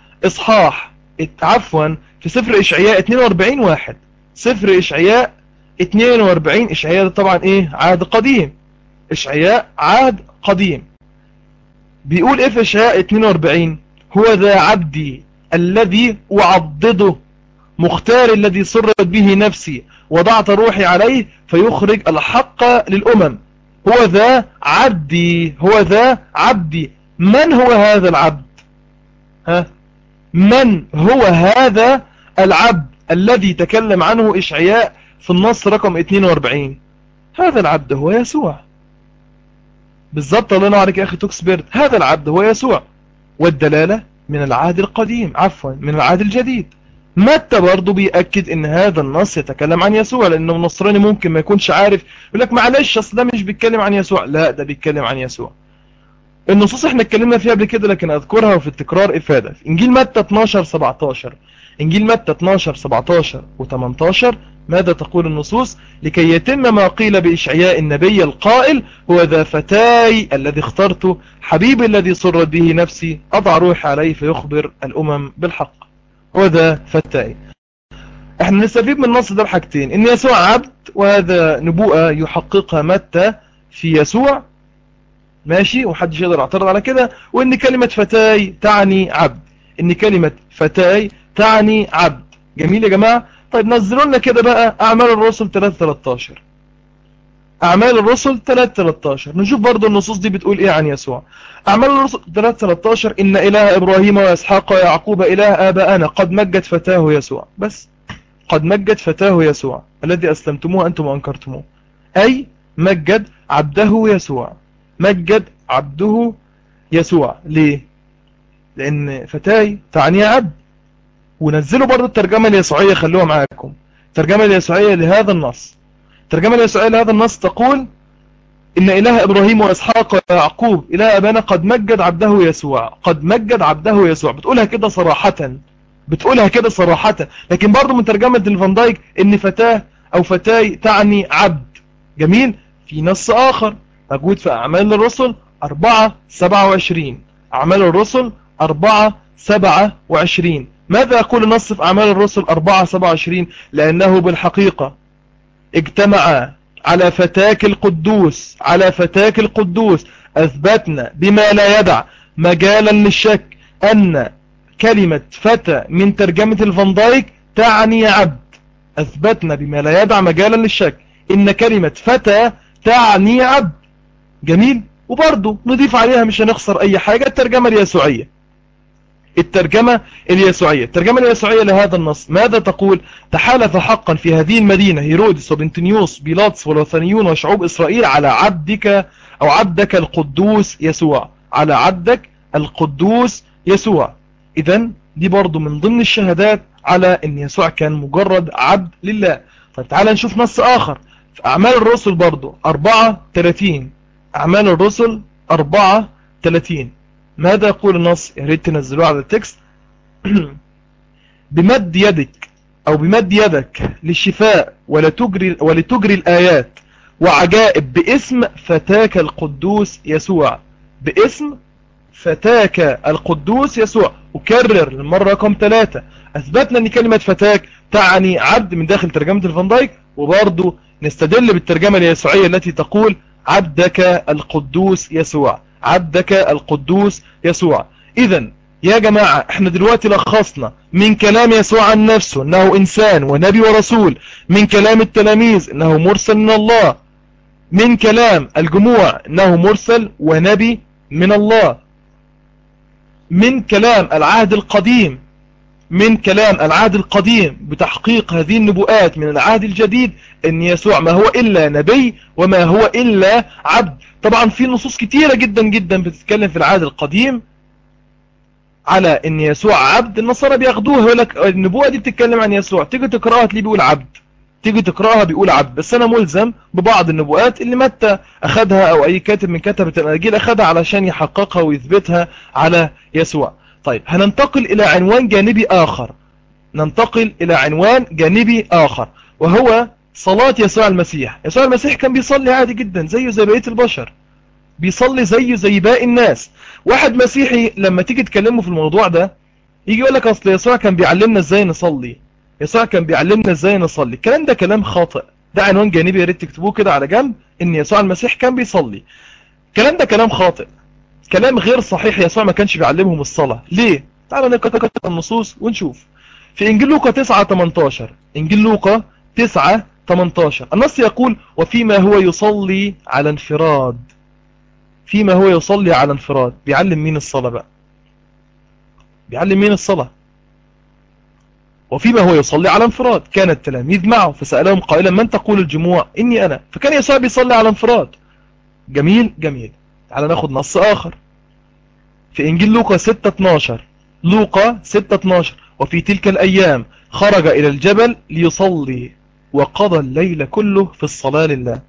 في سفر إشعياء 42:1، سفر إشعياء 42. إشعياء ده طبعا ايه؟ عهد قديم. إشعياء عهد قديم. بيقول ايه في إشعياء 42؟ هو ذا عبدي الذي أعضده، مختار الذي سرت به نفسي، وضعت روحي عليه فيخرج الحق للأمم. هو ذا عبدي. من هو هذا العبد؟ من هو هذا العبد الذي تكلم عنه إشعياء في النص رقم 42؟ هذا العبد هو يسوع بالضبط. الله ينور عليك يا أخي توكسبيرت، هذا العبد هو يسوع. والدلالة من العهد القديم، من العهد الجديد. متى برضو بيأكد ان هذا النص يتكلم عن يسوع، لانه النصراني ممكن ما يكونش عارف، يقول لك معلش اصل ده مش بيتكلم عن يسوع. لا، ده بيتكلم عن يسوع. النصوص احنا اتكلمنا فيها قبل كده لكن اذكرها وفي التكرار افادة. في انجيل متى 12:17 و18 ماذا تقول النصوص؟ لكي يتم ما قيل بإشعياء النبي القائل هو ذا فتاي الذي اخترته، حبيبي الذي سرت به نفسي، أضع روحي عليه فيخبر الأمم بالحق. هو ذا فتاي. احنا نستفيد من النص ده بحاجتين: ان يسوع عبد، وهذا نبوءة يحققها متى في يسوع، ماشي، ومحدش يقدر يعترض على كده، وان كلمة فتاي تعني عبد، ان كلمة فتاي تعني عبد. جميل يا جماعة. طيب نزلوا لنا كده بقى اعمال الرسل 3:13. اعمال الرسل 3:13 نشوف برضو النصوص دي بتقول ايه عن يسوع. اعمال الرسل 3:13: ان اله ابراهيم واسحاق ويعقوب اله ابائنا قد مجد فتاه يسوع. بس قد مجد فتاه يسوع الذي اسلمتموه انتم وانكرتموه، اي مجد عبده يسوع. مجد عبده يسوع. ليه؟ لان فتاي تعني عبد. ونزلوا برضو الترجمة اليسوعية، خلوها معاكم. الترجمة اليسوعية لهذا النص، الترجمة اليسوعية لهذا النص تقول: إن إله إبراهيم وإسحاق ويعقوب إله أبانا قد مجد عبده يسوع. قد مجد عبده يسوع. بتقولها كده صراحة، بتقولها كده صراحة. لكن برضو من ترجمة الفان دايك إن فتاة أو فتاي تعني عبد. جميل. في نص آخر موجود في أعمال الرسل 4:27. أعمال الرسل 4:27. ماذا يقول النص في أعمال الرسل 4:27؟ لأنه بالحقيقة اجتمع على فتاك القدوس، على فتاك القدوس أثبتنا بما لا يدع مجالا للشك أن كلمة فتى من ترجمة الفان دايك تعني عبد. أثبتنا بما لا يدع مجالا للشك إن كلمة فتى تعني عبد. جميل. وبرضه نضيف عليها، مش هنخسر أي حاجة، الترجمة اليسوعية. الترجمة اليسوعية، الترجمة اليسوعية لهذا النص ماذا تقول؟ تحالف حقا في هذه المدينة هيرودس وبنتنيوس بيلاطس والوثنيون وشعوب إسرائيل على عبدك أو عبدك القدوس يسوع، على عبدك القدوس يسوع. إذن دي برضو من ضمن الشهادات على أن يسوع كان مجرد عبد لله. طيب تعال نشوف نص آخر في أعمال الرسل برضو 4:30. أعمال الرسل 4:30 ماذا يقول النص؟ يا ريت تنزلوه على التكست. بمد يدك أو بمد يدك للشفاء ولتجري الآيات وعجائب باسم فتاك القدوس يسوع. باسم فتاك القدوس يسوع. أكرر للمرة رقم 3: أثبتنا أن كلمة فتاك تعني عبد من داخل ترجمة الفان دايك، وبرضو نستدل بالترجمة اليسوعية التي تقول عبدك القدوس يسوع. عبدك القدوس يسوع. إذن يا جماعة احنا دلوقتي لخصنا من كلام يسوع عن نفسه انه انسان ونبي ورسول، من كلام التلاميذ انه مرسل من الله، من كلام الجموع انه مرسل ونبي من الله، من كلام العهد القديم، من كلام العهد القديم بتحقيق هذه النبوءات من العهد الجديد ان يسوع ما هو الا نبي وما هو الا عبد. طبعا في نصوص كتيرة جدا جدا بتتكلم في العهد القديم على ان يسوع عبد. النصارى بياخدوها يقول لك النبوة دي بتتكلم عن يسوع، تيجي تقراها تلاقيه بيقول عبد، تيجي تقراها بيقول عبد. بس انا ملزم ببعض النبوءات اللي متى اخدها او اي كاتب من كتبة الاناجيل اخدها علشان يحققها ويثبتها على يسوع. طيب هننتقل الى عنوان جانبي اخر، ننتقل الى عنوان جانبي اخر، وهو صلاة يسوع المسيح. يسوع المسيح كان بيصلي عادي جدا زيه زي بقية البشر، بيصلي زيه زي باقي الناس. واحد مسيحي لما تيجي تكلمه في الموضوع ده يجي يقول لك اصل يسوع كان بيعلمنا ازاي نصلي، يسوع كان بيعلمنا ازاي نصلي. الكلام ده كلام خاطئ، ده عنوان جانبي يا ريت تكتبوه كده على جنب، ان يسوع المسيح كان بيصلي. الكلام ده كلام خاطئ، كلام غير صحيح. يسوع ما كانش بيعلمهم الصلاة. ليه؟ تعالوا نقرأ النصوص ونشوف. في انجيل لوقا 9:18، انجيل لوقا 9:18 النص يقول: وفيما هو يصلي على انفراد. فيما هو يصلي على انفراد. بيعلم مين الصلاة بقى؟ بيعلم مين الصلاة؟ وفيما هو يصلي على انفراد كان التلاميذ معه فسألهم قائلا: من تقول الجموع إني أنا؟ فكان يسوع بيصلي على انفراد. جميل جميل. تعال ناخد نص آخر في إنجيل لوقا 6:12. لوقا 6:12 وفي تلك الأيام خرج إلى الجبل ليصلي وقضى الليل كله في الصلاة لله.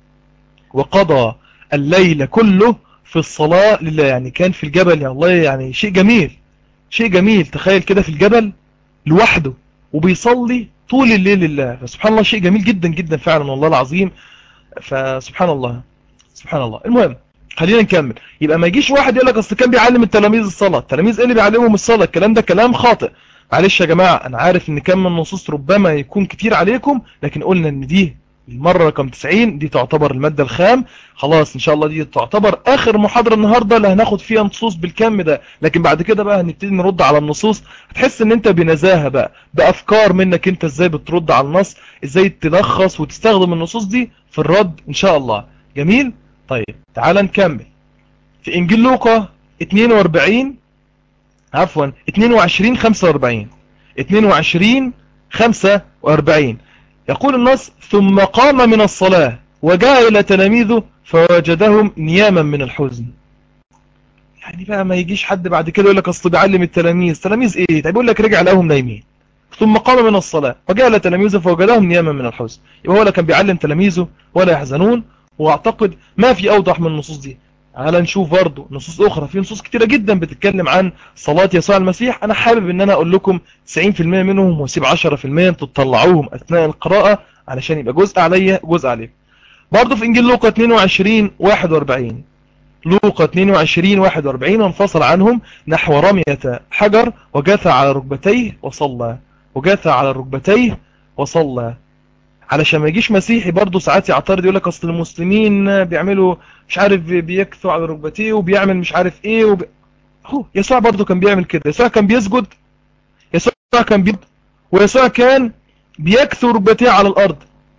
وقضى الليل كله في الصلاة لله، يعني كان في الجبل. يا الله، يعني شيء جميل، شيء جميل. تخيل كده في الجبل لوحده وبيصلي طول الليل لله. فسبحان الله، شيء جميل جدا جدا فعلا والله العظيم. فسبحان الله، سبحان الله. المهم خلينا نكمل. يبقى ما يجيش واحد يقول لك اصل كان بيعلم التلاميذ الصلاة. التلاميذ ايه اللي بيعلمهم الصلاة؟ الكلام ده كلام خاطئ. معلش يا جماعة انا عارف ان كم من النصوص ربما يكون كتير عليكم، لكن قلنا ان دي المرة رقم 90 دي تعتبر المادة الخام. خلاص ان شاء الله دي تعتبر اخر محاضرة النهاردة اللي هناخد فيها نصوص بالكم ده، لكن بعد كده بقى هنبتدي نرد على النصوص. هتحس ان انت بنزاهة بقى، بافكار منك انت ازاي بترد على النص، ازاي تلخص وتستخدم النصوص دي في الرد ان شاء الله. جميل. طيب تعال نكمل في انجيل لوقا 42 عفوا 22 45 22 45 يقول النص: ثم قام من الصلاة وجاء إلى تلاميذه فوجدهم نياما من الحزن. يعني بقى ما يجيش حد بعد كده يقول لك اصل بيعلم التلاميذ، تلاميذ ايه؟ طيب يقول لك رجع لهم نايمين. ثم قام من الصلاة وجاء إلى تلاميذه فوجدهم نياما من الحزن. يبقى هو لا كان بيعلم تلاميذه ولا يحزنون. واعتقد ما في اوضح من النصوص دي. تعال نشوف برضه نصوص اخرى، في نصوص كتيرة جدا بتتكلم عن صلاة يسوع المسيح. انا حابب ان انا اقول لكم 90% منهم واسيب 10% تطلعوهم اثناء القراءة علشان يبقى جزء عليا جزء عليكم. برضه في انجيل لوقا 22 41 لوقا 22 41 وانفصل عنهم نحو رمية حجر وجاث على ركبتيه وصلى. وجاث على ركبتيه وصلى. علشان ما يجيش مسيحي برضه ساعات يعترض يقول لك اصل المسلمين بيعملوا مش عارف بيكثوا على ركبتيه وبيعمل مش عارف ايه هو يسوع برضه كان بيعمل كده. يسوع كان بيسجد، يسوع كان بيسجد، ويسوع كان بيكثو ركبتيه على الارض.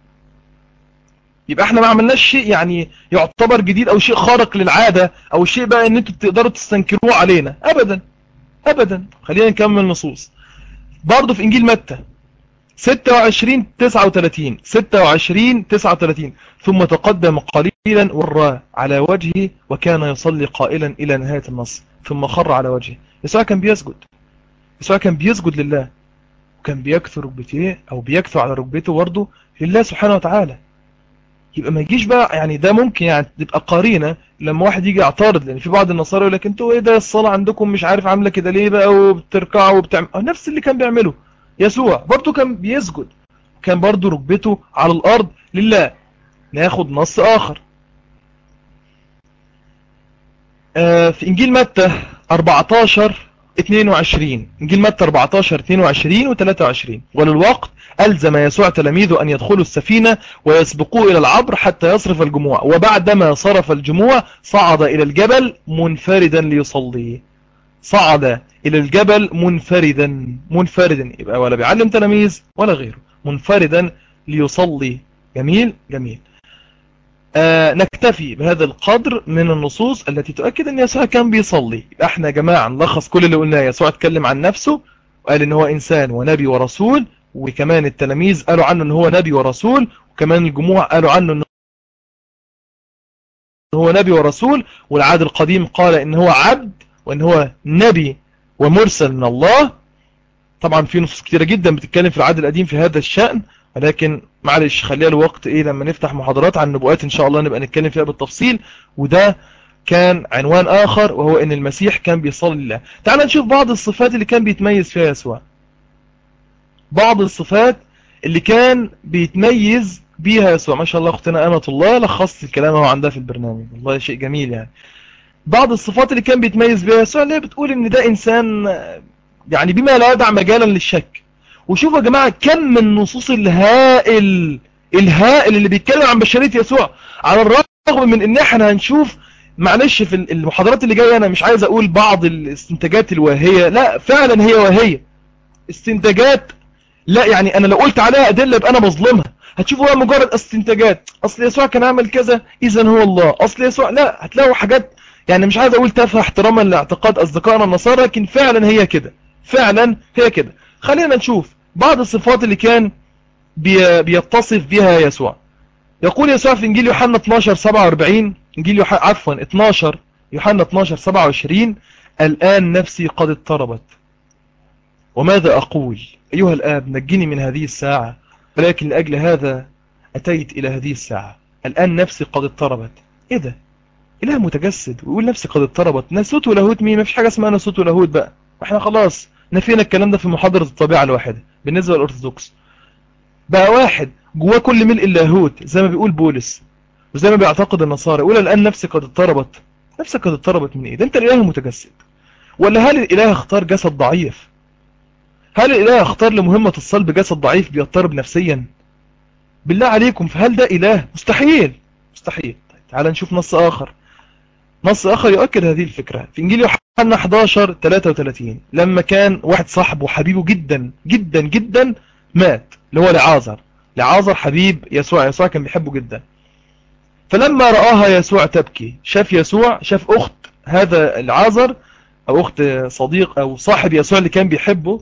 يبقى احنا ما عملناش شيء يعني يعتبر جديد او شيء خارق للعادة او شيء بقى ان انتوا تقدروا تستنكروه علينا ابدا ابدا. خلينا نكمل نصوص برضه في انجيل متى 26 39 26 39 ثم تقدم قليلا ورى على وجهه وكان يصلي قائلا الى نهاية النص ثم خر على وجهه. يسوع كان بيسجد، يسوع كان بيسجد لله وكان بيكثر ركبتيه او بيكثر على ركبته برضه لله سبحانه وتعالى. يبقى ما يجيش بقى يعني ده ممكن يعني تبقى قارينة لما واحد يجي يعترض، لان في بعض النصارى يقول لك انتوا ايه ده الصلاة عندكم مش عارف عاملة كده ليه بقى وبتركعوا وبتعمل نفس اللي كان بيعمله يسوع. برضه كان بيسجد، كان برضه ركبته على الارض لله. ناخد نص اخر في انجيل متى 14 22 انجيل متى 14 22 و23 وللوقت ألزم يسوع تلاميذه أن يدخلوا السفينة ويسبقوا إلى العبر حتى يصرف الجموع، وبعدما صرف الجموع صعد إلى الجبل منفردا ليصلي. صعد إلى الجبل منفردا يبقى ولا بيعلم تلاميذ ولا غيره، منفردا ليصلي. جميل جميل. نكتفي بهذا القدر من النصوص التي تؤكد أن يسوع كان بيصلي. احنا يا جماعة نلخص كل اللي قلناه. يسوع اتكلم عن نفسه وقال ان هو انسان ونبي ورسول، وكمان التلاميذ قالوا عنه ان هو نبي ورسول، وكمان الجموع قالوا عنه ان هو نبي ورسول، والعهد القديم قال ان هو عبد وان هو نبي ومرسل من الله. طبعا في نصوص كتيرة جدا بتتكلم في العهد القديم في هذا الشأن، ولكن معلش خليها الوقت لما نفتح محاضرات عن النبوءات ان شاء الله نبقى نتكلم فيها بالتفصيل. وده كان عنوان اخر وهو ان المسيح كان بيصلي لله. تعال نشوف بعض الصفات اللي كان بيتميز فيها يسوع. بعض الصفات اللي كان بيتميز بيها يسوع. ما شاء الله اختنا امة الله لخصت الكلام هو عندها في البرنامج، والله شيء جميل يعني. بعض الصفات اللي كان بيتميز بيها يسوع اللي بتقول ان ده انسان يعني بما لا يدع مجالا للشك. وشوفوا يا جماعة كم من نصوص الهائل اللي بيتكلم عن بشرية يسوع، على الرغم من ان احنا هنشوف معلش في المحاضرات اللي جاية انا مش عايز اقول بعض الاستنتاجات الواهية، لا فعلا هي واهية استنتاجات. لا يعني انا لو قلت عليها ادلة يبقى انا بظلمها. هتشوفوا هو مجرد استنتاجات، اصل يسوع كان عمل كذا اذا هو الله، اصل يسوع لا، هتلاقوا حاجات يعني مش عايز اقول تافهه احتراما لاعتقاد اصدقائنا النصارى، لكن فعلا هي كده، فعلا هي كده. خلينا نشوف بعض الصفات اللي كان بيتصف بها يسوع. يقول يسوع في انجيل يوحنا 12 47 انجيل عفوا 12 يوحنا 12 27 الآن نفسي قد اضطربت وماذا أقول أيها الآب نجني من هذه الساعة، ولكن لأجل هذا أتيت إلى هذه الساعة. الآن نفسي قد اضطربت. إيه ده؟ إله متجسد ويقول نفسي قد اضطربت. ناسوت ولاهوت مين؟ مفيش حاجة اسمها ناسوت ولاهوت بقى، واحنا خلاص نفينا الكلام ده في محاضرة الطبيعة الواحدة بالنسبة للأرثوذكس. بقى واحد جواه كل ملء اللاهوت زي ما بيقول بولس وزي ما بيعتقد النصارى، يقول الآن نفسي قد اضطربت. نفسك قد اضطربت من إيه؟ ده أنت الإله المتجسد، ولا هل الإله اختار جسد ضعيف هل الإله اختار لمهمة الصلب جسد ضعيف بيضطرب نفسيا؟ بالله عليكم، فهل ده إله؟ مستحيل، مستحيل. طيب تعال نشوف نص آخر. نص آخر يؤكد هذه الفكرة في إنجيل يوحنا 11:33، لما كان واحد صاحبه حبيبه جدا جدا جدا مات، اللي هو لعازر. لعازر حبيب يسوع، يسوع كان بيحبه جدا. فلما رآها يسوع تبكي، شاف يسوع، شاف أخت هذا العازر، أو أخت صديق أو صاحب يسوع اللي كان بيحبه،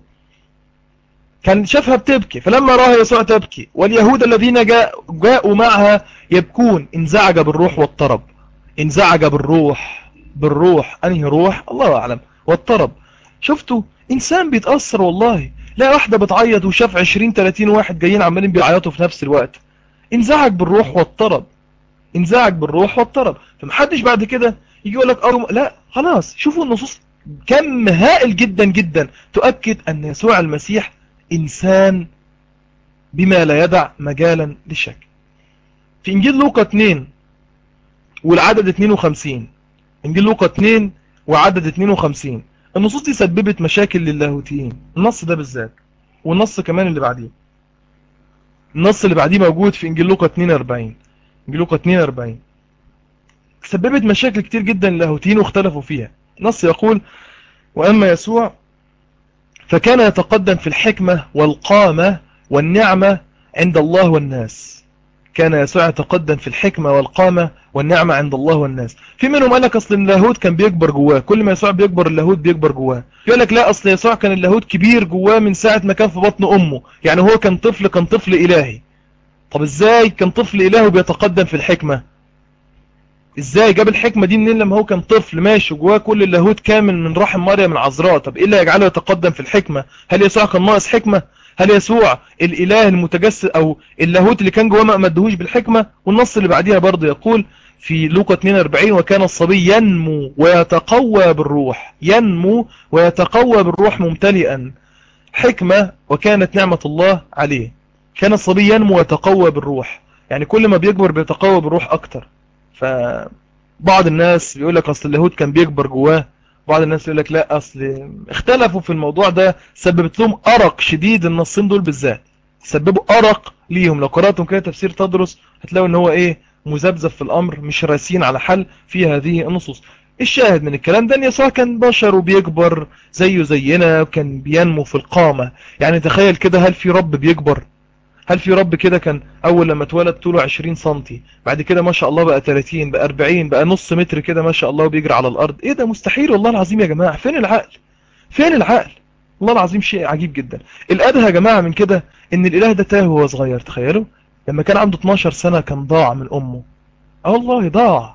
كان شافها بتبكي. فلما رآها يسوع تبكي واليهود الذين جاءوا معها يبكون، انزعج بالروح واضطرب. انزعج بالروح أنهي روح؟ الله أعلم. واضطرب. شفتوا إنسان بيتأثر والله. لا واحدة بتعيط وشاف 20-30 واحد جايين عمالين بيعيطوا في نفس الوقت. انزعج بالروح واضطرب. انزعج بالروح واضطرب. فمحدش بعد كده يجي يقول لك لا خلاص. شوفوا النصوص كم هائل جدا جدا تؤكد أن يسوع المسيح إنسان بما لا يدع مجالا للشك. في إنجيل لوقا 2 والعدد 52، إنجيل لوقا 2 وعدد 52، النصوص دي سببت مشاكل للاهوتيين. النص ده بالذات، والنص كمان اللي بعديه. النص اللي بعديه موجود في إنجيل لوقا 42. إنجيل لوقا 42 سببت مشاكل كتير جدا للاهوتيين واختلفوا فيها. النص يقول: وأما يسوع فكان يتقدم في الحكمة والقامة والنعمة عند الله والناس. كان يسوع يتقدم في الحكمة والقامة والنعمة عند الله والناس. في منهم قال لك أصل اللاهوت كان بيكبر جواه، كل ما يسوع بيكبر اللاهوت بيكبر جواه. يقول لك لا، أصل يسوع كان اللاهوت كبير جواه من ساعة ما كان في بطن أمه، يعني هو كان طفل، كان طفل إلهي. طب إزاي كان طفل إلهي وبيتقدم في الحكمة؟ ازاي جاب الحكمة دي منين لما هو كان طفل ماشي جواه كل اللاهوت كامل من رحم مريم العذراء؟ طب ايه اللي يجعله يتقدم في الحكمة؟ هل يسوع كان ناقص حكمة؟ هل يسوع الاله المتجسد او اللاهوت اللي كان جواه ما مدهوش بالحكمة؟ والنص اللي بعديها برضه يقول في لوقا 42: وكان الصبي ينمو ويتقوى بالروح. ينمو ويتقوى بالروح ممتلئا حكمة، وكانت نعمة الله عليه. كان الصبي ينمو ويتقوى بالروح، يعني كل ما بيكبر بيتقوى بالروح اكتر. فبعض الناس بيقول لك اصل اللاهوت كان بيكبر جواه، بعض الناس يقول لك لا، اصل اختلفوا في الموضوع ده. سببت لهم ارق شديد النصين دول بالذات، سببوا ارق ليهم. لو قراتم كده تفسير تدرس هتلاقوا ان هو ايه، مذبذب في الامر، مش راسين على حل في هذه النصوص. الشاهد من الكلام ده ان يسوع كان بشر وبيكبر زيه زينا، وكان بينمو في القامة. يعني تخيل كده، هل في رب بيكبر؟ هل في رب كده كان اول لما اتولد طوله 20 سنتي، بعد كده ما شاء الله بقى 30، بقى 40، بقى نص متر كده ما شاء الله وبيجري على الارض؟ ايه ده؟ مستحيل والله العظيم يا جماعة. فين العقل؟ فين العقل؟ والله العظيم شيء عجيب جدا. الادهى يا جماعة من كده ان الاله ده تاه وهو صغير. تخيلوا لما كان عنده 12 سنة كان ضاع من امه. اه والله ضاع،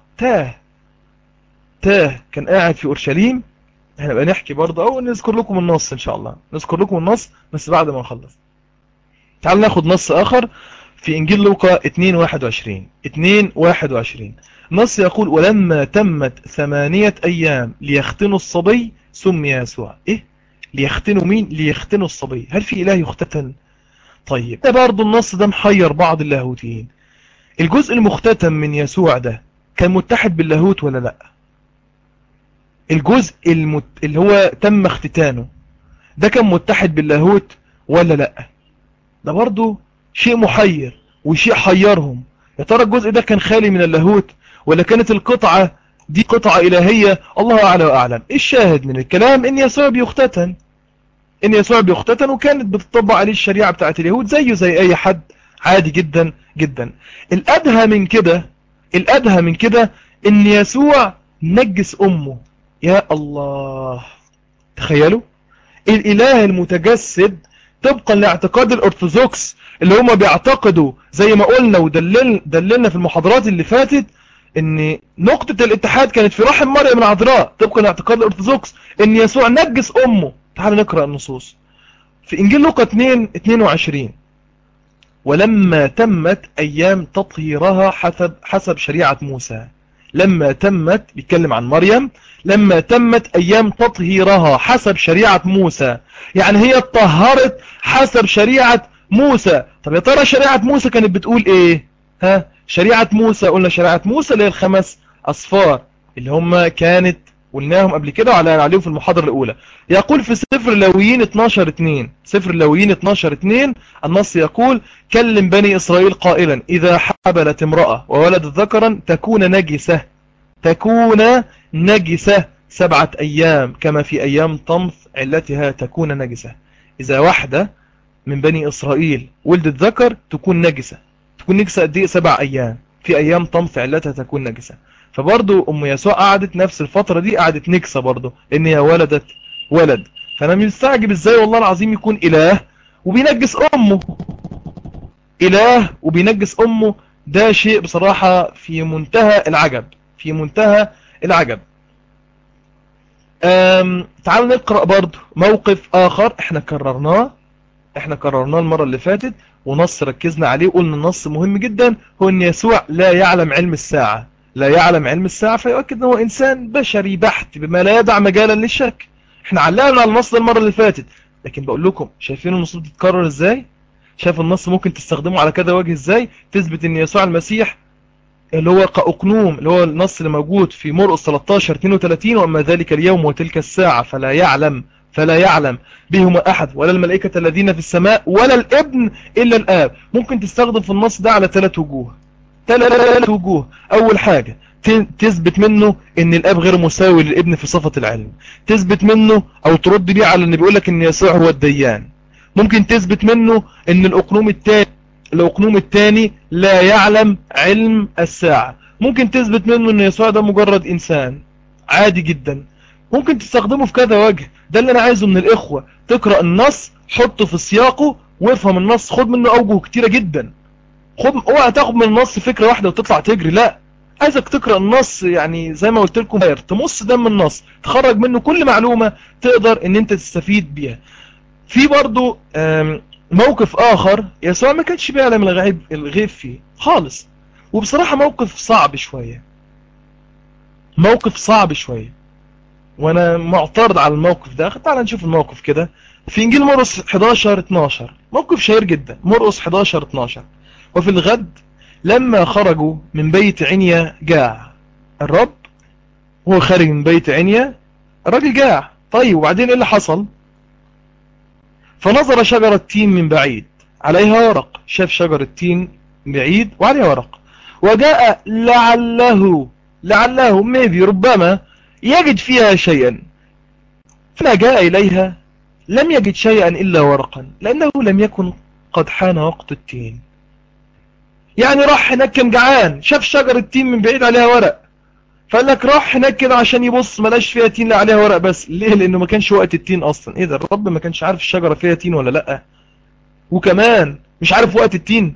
تاه. كان قاعد في اورشليم. احنا بقى نحكي برضه او نذكر لكم النص ان شاء الله، نذكر لكم النص بس بعد ما نخلص. تعال ناخد نص آخر في إنجيل لوقا 2:21. 2:21 نص يقول: ولما تمت 8 أيام ليختنوا الصبي سمي يسوع. إيه؟ ليختنوا مين؟ ليختنوا الصبي. هل في إله يختتن؟ طيب ده برضو النص ده محير بعض اللاهوتيين. الجزء المختتم من يسوع ده كان متحد باللاهوت ولا لا؟ الجزء اللي هو تم اختتانه ده كان متحد باللاهوت ولا لا؟ ده برضو شيء محير وشيء حيرهم. يا ترى الجزء ده كان خالي من اللاهوت ولا كانت القطعة دي قطعة إلهية؟ الله أعلى وأعلم. الشاهد من الكلام إن يسوع بيختتن، إن يسوع بيختتن، وكانت بتطبق عليه الشريعة بتاعت اليهود زيه زي أي حد عادي جدا جدا. الأدهى من كده، الأدهى من كده إن يسوع نجس أمه. يا الله، تخيلوا الإله المتجسد طبقا لاعتقاد الأرثوذكس اللي هم بيعتقدوا زي ما قلنا ودللنا في المحاضرات اللي فاتت ان نقطة الاتحاد كانت في رحم مريم العذراء. طبقا لاعتقاد الأرثوذكس ان يسوع نجس أمه. تعال نقرأ النصوص في إنجيل لوقا 2:22: ولما تمت أيام تطهيرها حسب شريعة موسى. لما تمت، بيتكلم عن مريم، لما تمت أيام تطهيرها حسب شريعة موسى، يعني هي اتطهرت حسب شريعة موسى. طب يا ترى شريعة موسى كانت بتقول ايه؟ شريعة موسى، قلنا شريعة موسى اللي هي ال5 أصفار اللي هم كانت قلناهم قبل كده وعلى عليهم في المحاضرة الأولى. يقول في سفر لاويين 12:2، سفر لاويين 12:2 النص يقول: كلم بني إسرائيل قائلا إذا حبلت امرأة وولدت ذكرا تكون نجسة 7 أيام كما في أيام طمث علتها تكون نجسة. إذا واحدة من بني إسرائيل ولدت ذكر تكون نجسة قد ايه؟ 7 أيام في أيام طمث علتها تكون نجسة. فبرضو أم يسوع قعدت نفس الفترة دي، قعدت نكسة برضو إن هي ولدت ولد. فأنا مستعجب إزاي والله العظيم يكون إله وبينجس أمه، إله وبينجس أمه. ده شيء بصراحة في منتهى العجب، في منتهى العجب. تعالوا نقرأ برضو موقف آخر احنا كررناه المرة اللي فاتت، ونص ركزنا عليه وقلنا النص مهم جدا، هو ان يسوع لا يعلم علم الساعة، فيؤكد انه انسان بشري بحت بما لا يدع مجالا للشك. احنا علقنا على النص المرة اللي فاتت، لكن بقول لكم شايفين النصوص بتتكرر ازاي؟ شايف النص ممكن تستخدمه على كذا وجه ازاي؟ تثبت ان يسوع المسيح اللي هو كأقنوم، اللي هو النص اللي موجود في مرقس 13:32: وأما ذلك اليوم وتلك الساعة فلا يعلم بهما أحد ولا الملائكة الذين في السماء ولا الابن إلا الآب. ممكن تستخدم في النص ده على 3 وجوه. أول حاجة تثبت منه ان الاب غير مساوي للابن في صفة العلم، تثبت منه او ترد بيه على ان بيقولك ان يسوع هو الديان. ممكن تثبت منه ان الأقنوم الثاني لا يعلم علم الساعة. ممكن تثبت منه ان يسوع ده مجرد انسان عادي جدا. ممكن تستخدمه في كذا وجه. ده اللي انا عايزه من الاخوة، تقرأ النص حطه في سياقه وافهم النص، خد منه اوجه كتيرة جدا. اوعى تاخد من النص فكرة واحدة وتطلع تجري، لا، عايزك تقرأ النص يعني زي ما قلت لكم، تمص دم النص، تخرج منه كل معلومة تقدر ان انت تستفيد بيها. في برضو موقف آخر يسوع ما كانش بيعلم الغيب فيه خالص، وبصراحة موقف صعب شوية، وانا معترض على الموقف ده. تعال نشوف الموقف كده في انجيل مرقس 11:12، موقف شهير جدا. مرقس 11:12: وفي الغد لما خرجوا من بيت عنيا جاع الرب. هو خارج من بيت عنيا الراجل جاع. طيب وبعدين ايه اللي حصل؟ فنظر شجرة تين من بعيد عليها ورق. شاف شجرة تين بعيد وعليها ورق، وجاء لعله ربما يجد فيها شيئا. فلما جاء إليها لم يجد شيئا إلا ورقا، لأنه لم يكن قد حان وقت التين. يعني راح هناك كان جعان، شاف شجرة تين من بعيد عليها ورق، فقال لك راح هناك كده عشان يبص، ملاش فيها تين لا عليها ورق بس. ليه؟ لأنه ما كانش وقت التين أصلا. إيه ده؟ الرب ما كانش عارف الشجرة فيها تين ولا لأ؟ وكمان مش عارف وقت التين.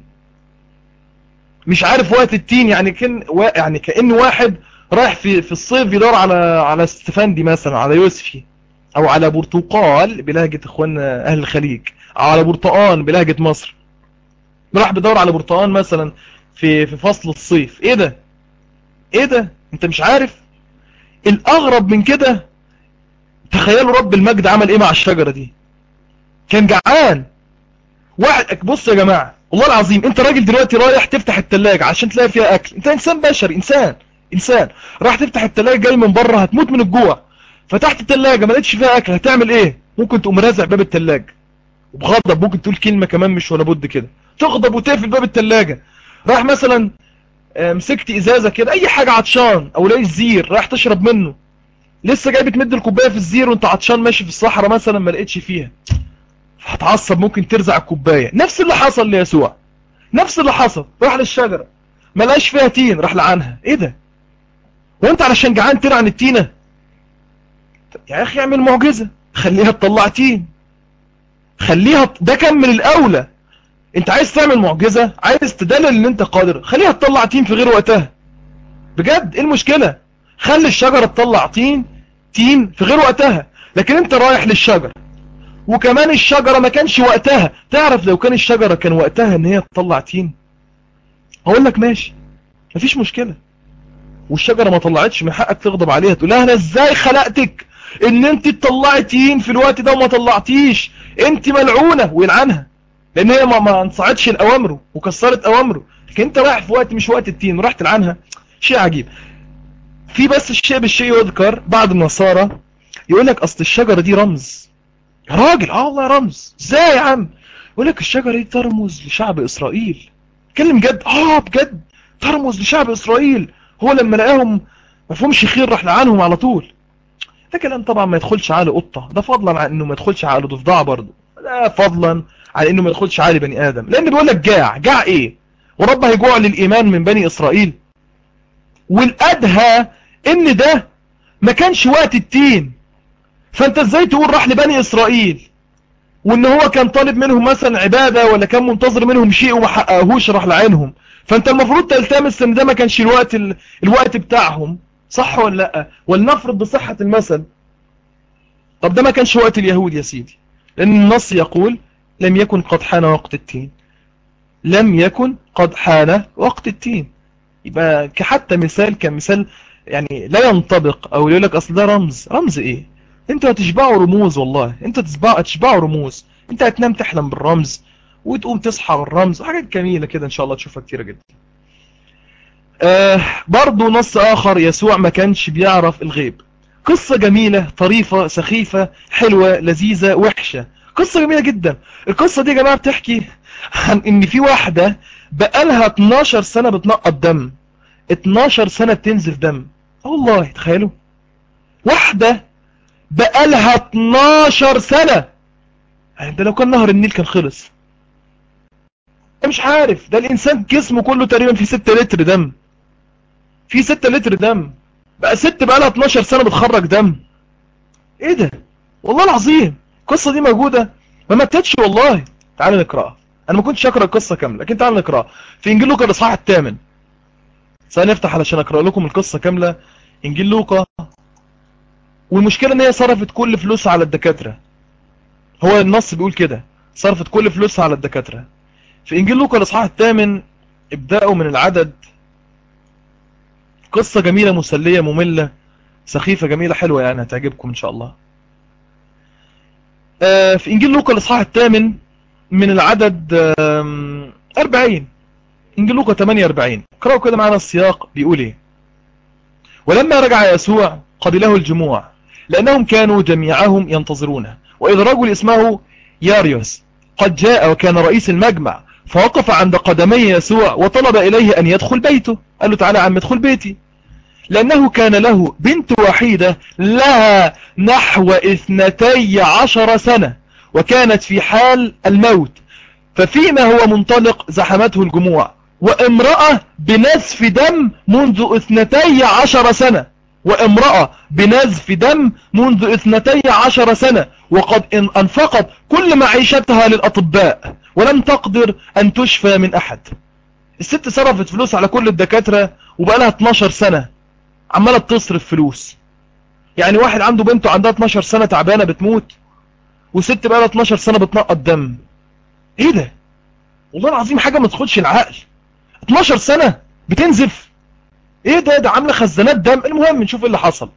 يعني كأن واحد رايح في الصيف يدور على استفندي مثلا، على يوسفي، او على برتقال بلهجة اخواننا اهل الخليج، او على برتقان بلهجة مصر. راح بدور على برتقان مثلا في فصل الصيف. ايه ده انت مش عارف؟ الاغرب من كده، تخيلوا رب المجد عمل ايه مع الشجرة دي. كان جعان. واحد، بص يا جماعة والله العظيم، انت راجل دلوقتي رايح تفتح التلاجة عشان تلاقي فيها اكل، انت انسان بشري، انسان راح تفتح التلاجة جاي من بره هتموت من الجوع، فتحت التلاجة ما لقيتش فيها اكل، هتعمل ايه؟ ممكن تقوم رازع باب التلاجة وبغضب، ممكن تقول كلمة كمان مش ولا بد كده، تغضب وتقفل باب التلاجة. راح مثلا مسكت ازازة كده، اي حاجة، عطشان او لاقي الزير رايح تشرب منه، لسه جاي بتمد الكوباية في الزير وانت عطشان ماشي في الصحراء مثلا ما لقيتش فيها، هتعصب ممكن ترزع الكوباية. نفس اللي حصل ليسوع، راح للشجرة ما لقاش فيها تين راح لعنها. ايه ده؟ وانت علشان جعان تلعن التينة؟ يا اخي اعمل معجزة، خليها تطلع تين، ده كان من الاولى. انت عايز تعمل معجزة، عايز تدلل ان انت قادر، خليها تطلع تين في غير وقتها. بجد ايه المشكلة؟ خلي الشجرة تطلع تين في غير وقتها. لكن انت رايح للشجرة وكمان الشجرة ما كانش وقتها. تعرف لو كان الشجرة كان وقتها ان هي تطلع تين هقول لك ماشي، مفيش مشكلة، والشجرة ما طلعتش، من حقك تغضب عليها، تقول لها انا ازاي خلقتك ان انت تطلعي تين في الوقت ده وما طلعتيش، انت ملعونة، ويلعنها لان هي ما انصعدش الاوامره وكسرت اوامره. لكن انت رايح في وقت مش وقت التين وراح تلعنها، شيء عجيب. في بس الشيء بالشيء يذكر. بعض النصارى يقول لك اصل الشجرة دي رمز. يا راجل والله رمز ازاي يا عم؟ يقول لك الشجرة دي ترمز لشعب اسرائيل. كلم جد. بجد ترمز لشعب اسرائيل. هو لما لقاهم ما فهمش خير راح لعنهم على طول. ده كلام طبعا ما يدخلش عقل قطة، ده فضلا عن انه ما يدخلش عقل ضفدع برضه، ده فضلا عن انه ما يدخلش عقل بني ادم. لان بيقول لك جاع ايه؟ ورب هيجوع للايمان من بني اسرائيل؟ والادهى ان ده ما كانش وقت التين، فانت ازاي تقول راح لبني اسرائيل وان هو كان طالب منهم مثلا عبادة ولا كان منتظر منهم شيء وما حققهوش راح لعينهم؟ فانت المفروض تلتمس ان ده ما كانش الوقت بتاعهم، صح ولا لا؟ ولنفرض بصحة المثل، طب ده ما كانش وقت اليهود يا سيدي، لان النص يقول لم يكن قد حان وقت التين. لم يكن قد حان وقت التين. يبقى كحتى مثال كمثال يعني لا ينطبق. او يقول لك اصل ده رمز ايه؟ انتوا هتشبعوا رموز، والله انتوا هتشبعوا رموز. انت هتنام تحلم بالرمز وتقوم تصحى بالرمز، حاجات جميلة كده ان شاء الله تشوفها كتيرة جدا. برضو نص اخر، يسوع ما كانش بيعرف الغيب. قصة جميلة طريفة سخيفة حلوة لذيذة وحشة، قصة جميلة جدا. القصة دي يا جماعة بتحكي عن ان في واحدة بقالها 12 سنة بتنقط دم، 12 سنة بتنزف دم. والله تخيلوا، واحدة بقالها 12 سنة. يعني ده لو كان نهر النيل كان خلص. مش عارف، ده الانسان جسمه كله تقريبا فيه 6 لتر دم، فيه 6 لتر دم. بقى ست بقالها 12 سنة بتخرج دم. ايه ده؟ والله العظيم القصة دي موجودة، ما ماتتش والله. تعال نقرأها. انا ما كنتش اقرأ القصة كاملة، لكن تعال نقرأها في انجيل لوقا الاصحاح الثامن. سنفتح علشان اقرأ لكم القصة كاملة. انجيل لوقا. والمشكلة ان هي صرفت كل فلوسها على الدكاترة. هو النص بيقول كده، صرفت كل فلوسها على الدكاترة. في انجيل لوقا الاصحاح الثامن ابدأوا من العدد. قصة جميلة مسلية مملة سخيفة جميلة حلوة، يعني هتعجبكم ان شاء الله. في انجيل لوقا الاصحاح الثامن من العدد 40. انجيل لوقا 48. اقرأوا كده معنا السياق بيقول ايه. ولما رجع يسوع قبله الجموع لأنهم كانوا جميعهم ينتظرونه، وإذا رجل اسمه ياريوس قد جاء وكان رئيس المجمع، فوقف عند قدمي يسوع وطلب إليه أن يدخل بيته. قال له تعالى عم ادخل بيتي، لأنه كان له بنت وحيدة لها نحو 12 سنة وكانت في حال الموت. ففيما هو منطلق زحمته الجموع، وامرأة بنزف دم منذ 12 سنة، وامرأة بنزف دم منذ 12 سنة، وقد انفقت كل معيشتها للأطباء ولم تقدر أن تشفى من أحد. الست صرفت فلوس على كل الدكاترة وبقى لها 12 سنة عمالة تصرف فلوس. يعني واحد عنده بنته عندها 12 سنة تعبانة بتموت، وست بقى لها 12 سنة بتنقط دم. ايه ده؟ والله العظيم حاجة ما تدخلش العقل. 12 سنة بتنزف. ايه ده عاملة خزانات دم. المهم نشوف ايه اللي حصل.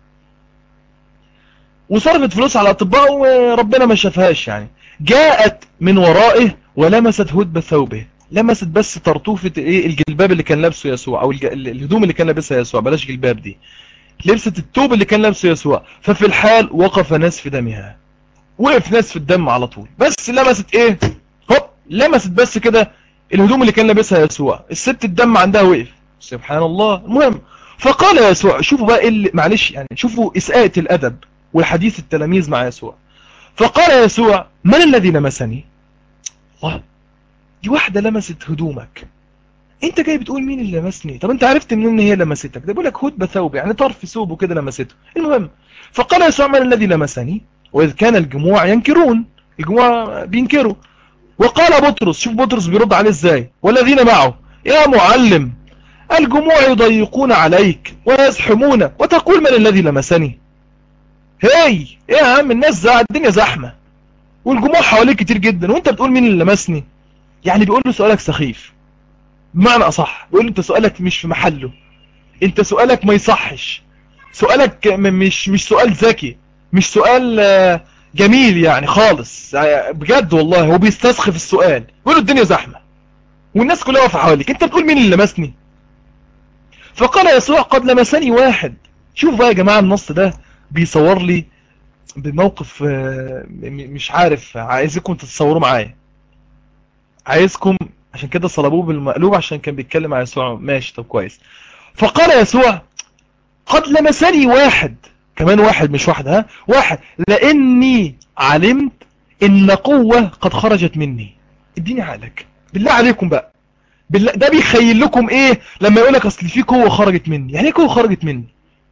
وصرفت فلوس على اطباء وربنا ما شافهاش. يعني جاءت من ورائه ولمست هدب ثوبه. لمست بس طرطوفة ايه الجلباب اللي كان لابسه يسوع، او الهدوم اللي كان لابسها يسوع، بلاش جلباب دي، لبست الثوب اللي كان لابسه يسوع. ففي الحال وقف نزف دمها. وقف نزف الدم على طول. بس لمست ايه؟ هوب لمست بس كده الهدوم اللي كان لابسها يسوع. الست الدم عندها وقف. سبحان الله. المهم فقال يسوع، شوفوا بقى اللي معلش يعني، شوفوا إساءة الأدب والحديث التلاميذ مع يسوع. فقال يسوع من الذي لمسني؟ الله، دي واحدة لمست هدومك، انت جاي بتقول مين اللي لمسني؟ طب انت عرفت منين ان هي لمستك؟ ده بيقول لك هدب ثوب، يعني طرف ثوبه كده لمسته. المهم فقال يسوع من الذي لمسني؟ وإذ كان الجموع ينكرون، الجموع بينكروا. وقال بطرس، شوف بطرس بيرد عليه ازاي، والذين معه يا معلم الجموع يضيقون عليك ويزحمونك وتقول من الذي لمسني؟ هاي ايه يا عم، الناس الدنيا زحمة والجموع حواليك كتير جدا وانت بتقول مين اللي لمسني؟ يعني بيقول له سؤالك سخيف، بمعنى اصح بيقول له انت سؤالك مش في محله، انت سؤالك ما يصحش، سؤالك مش سؤال ذكي، مش سؤال جميل يعني خالص بجد والله. هو بيستسخف السؤال، بيقول له الدنيا زحمة والناس كلها واقفة حواليك، انت بتقول مين اللي لمسني؟ فقال يسوع قد لمسني واحد. شوف بقى يا جماعة النص ده بيصور لي بموقف مش عارف، عايزكم تتصوروا معايا، عايزكم، عشان كده صلبوه بالمقلوب عشان كان بيتكلم على يسوع. ماشي طب كويس. فقال يسوع قد لمسني واحد، كمان واحد مش واحد، ها واحد، لاني علمت ان قوة قد خرجت مني. اديني عقلك بالله عليكم بقى، بالله ده بيخيل لكم ايه لما يقولك اصل في قوة خرجت مني؟ يعني ايه قوة خرجت مني؟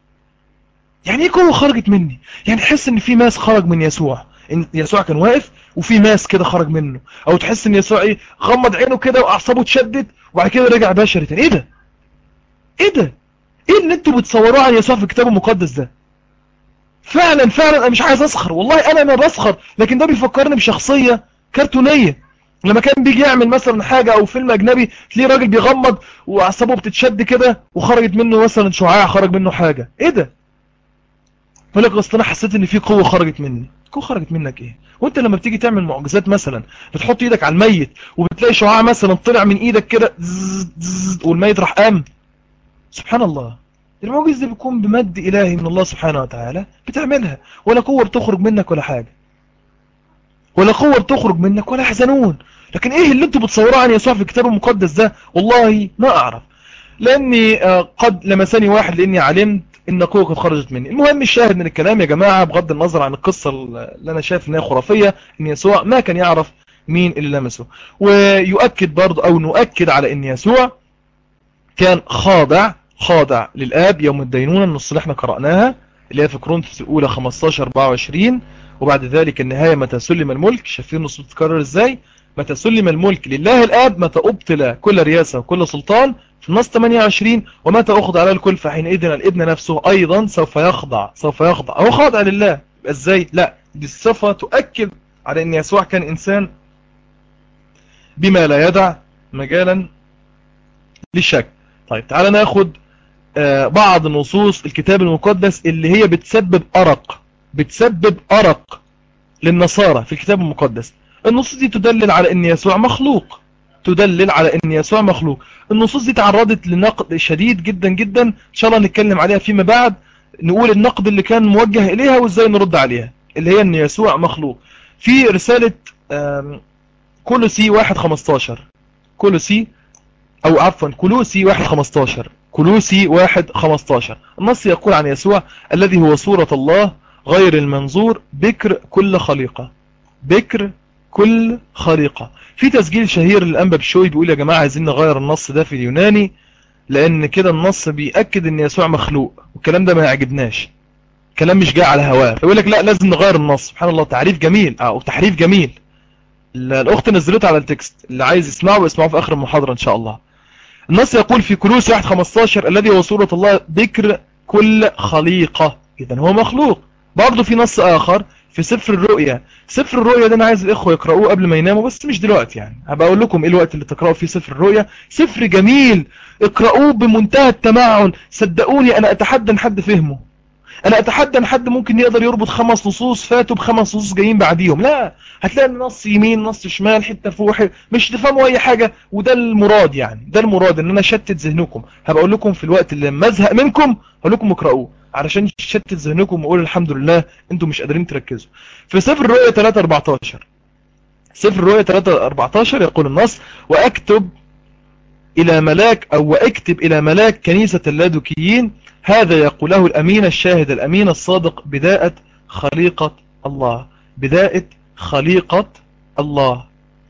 يعني ايه قوة خرجت مني؟ يعني تحس ان في ماس خرج من يسوع، ان يسوع كان واقف وفي ماس كده خرج منه، او تحس ان يسوع ايه غمض عينه كده واعصابه اتشدت وبعد كده رجع بشري تاني. ايه ده؟ ايه ده؟ ايه اللي انتوا بتصوروه عن يسوع في الكتاب المقدس ده؟ فعلا فعلا انا مش عايز اسخر، والله انا ما بسخر، لكن ده بيفكرني بشخصية كرتونية. لما كان بيجي يعمل مثلا حاجة او فيلم اجنبي تلاقيه راجل بيغمض واعصابه بتتشد كده وخرجت منه مثلا شعاع، خرج منه حاجة. ايه ده؟ يقول لك اصل انا حسيت ان في قوة خرجت مني. قوة خرجت منك ايه؟ وانت لما بتيجي تعمل معجزات مثلا بتحط ايدك على الميت وبتلاقي شعاع مثلا طلع من ايدك كده والميت راح قام؟ سبحان الله. المعجزة دي بيكون بمد إلهي من الله سبحانه وتعالى بتعملها، ولا قوة بتخرج منك ولا حاجة، ولا قوة بتخرج منك ولا حزنون. لكن ايه اللي انتوا بتصوروه عن يسوع في الكتاب المقدس ده؟ والله ما اعرف. لاني قد لمسني واحد لاني علمت ان قوة قد خرجت مني. المهم الشاهد من الكلام يا جماعة بغض النظر عن القصة اللي انا شايف انها خرافية، ان يسوع ما كان يعرف مين اللي لمسه. ويؤكد برضه او نؤكد على ان يسوع كان خاضع للآب يوم الدينونة، النص اللي احنا قرأناها اللي هي في كورنثوس الأولى 15-24. وبعد ذلك النهاية متى سلم الملك. شايفين النص بتتكرر ازاي؟ متى سلم الملك لله الآب، متى أبطل كل رياسة وكل سلطان في النص 28، ومتى أخضع على الكل فحينئذ الابن نفسه أيضا سوف يخضع. هو خاضع لله. ازاي؟ لا دي الصفة تؤكد على ان يسوع كان إنسان بما لا يدع مجالا للشك. طيب تعال ناخد بعض نصوص الكتاب المقدس اللي هي بتسبب أرق للنصارى في الكتاب المقدس. النصوص دي تدلل على ان يسوع مخلوق. النصوص دي تعرضت لنقد شديد جدا جدا، ان شاء الله نتكلم عليها فيما بعد، نقول النقد اللي كان موجه اليها وازاي نرد عليها، اللي هي ان يسوع مخلوق. في رسالة كولوسي 1:15، كولوسي او عفوا كلوسي 1:15، كلوسي 1:15 النص يقول عن يسوع الذي هو صورة الله غير المنظور، بكر كل خليقة. بكر كل خليقة. في تسجيل شهير للأنبا بشوي بيقول يا جماعة عايزين نغير النص ده في اليوناني، لأن كده النص بيأكد ان يسوع مخلوق، والكلام ده ما يعجبناش، كلام مش جاي على هواه. فيقول لك لا لازم نغير النص. سبحان الله، تعريف جميل او تحريف جميل. الأخت نزلته على التكست، اللي عايز يسمعه يسمعه في آخر المحاضرة إن شاء الله. النص يقول في كولوسي 1:15 الذي هو صورة الله بكر كل خليقة، إذن هو مخلوق. برضو في نص آخر في سفر الرؤيا. سفر الرؤيا ده أنا عايز الإخوة يقرأوه قبل ما يناموا، بس مش دلوقتي يعني، هبقى أقول لكم إيه الوقت اللي تقرأوا فيه سفر الرؤيا. سفر جميل، اقرأوه بمنتهى التمعن. صدقوني أنا أتحدى أن حد فهمه، انا اتحدى ان حد ممكن يقدر يربط 5 نصوص فاتوا ب5 نصوص جايين بعديهم. لا، هتلاقي نص يمين نص شمال حته فوق مش تفهموا اي حاجه. وده المراد، يعني ده المراد ان انا اشتت ذهنكم. هبقى اقول لكم في الوقت اللي لما ازهق منكم هقول لكم اقراوه علشان تشتت ذهنكم واقول الحمد لله انتم مش قادرين تركزوا. في سفر الرؤيا 3:14، سفر الرؤيا 3:14 يقول النص واكتب إلى ملاك كنيسة اللادوكيين هذا يقوله الأمين الشاهد الأمين الصادق بداءة خليقة الله. بداءة خليقة الله،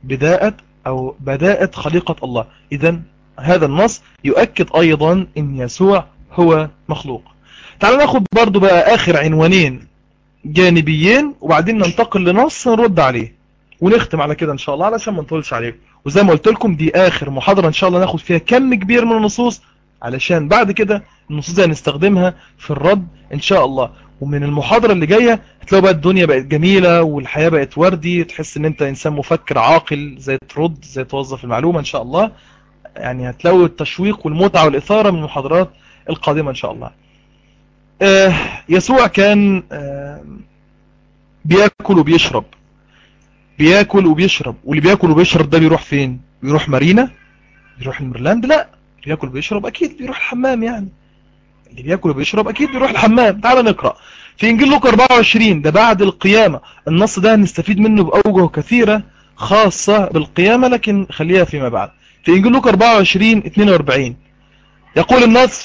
بداءة خليقة الله. إذن هذا النص يؤكد أيضا أن يسوع هو مخلوق. تعالوا ناخد برضو بقى آخر عنوانين جانبيين وبعدين ننتقل لنص نرد عليه ونختم على كده ان شاء الله علشان ما نطولش عليكم. وزي ما قلت لكم دي اخر محاضرة ان شاء الله ناخد فيها كم كبير من النصوص، علشان بعد كده النصوص دي هنستخدمها في الرد ان شاء الله. ومن المحاضرة اللي جاية هتلاقوا بقى الدنيا بقت جميلة والحياة بقت وردي، تحس ان انت انسان مفكر عاقل، زي ترد زي توظف المعلومة ان شاء الله. يعني هتلاقوا التشويق والمتعة والإثارة من المحاضرات القادمة ان شاء الله. يسوع كان بياكل وبيشرب، واللي بياكل وبيشرب ده بيروح فين؟ بيروح مارينا؟ بيروح الميرلاند؟ لا، بياكل وبيشرب اكيد بيروح الحمام يعني. اللي بياكل وبيشرب اكيد بيروح الحمام. تعال نقرأ في انجيل لوقا 24، ده بعد القيامة. النص ده هنستفيد منه بأوجه كثيرة خاصة بالقيامة، لكن خليها فيما بعد. في انجيل لوقا 24 42 يقول النص: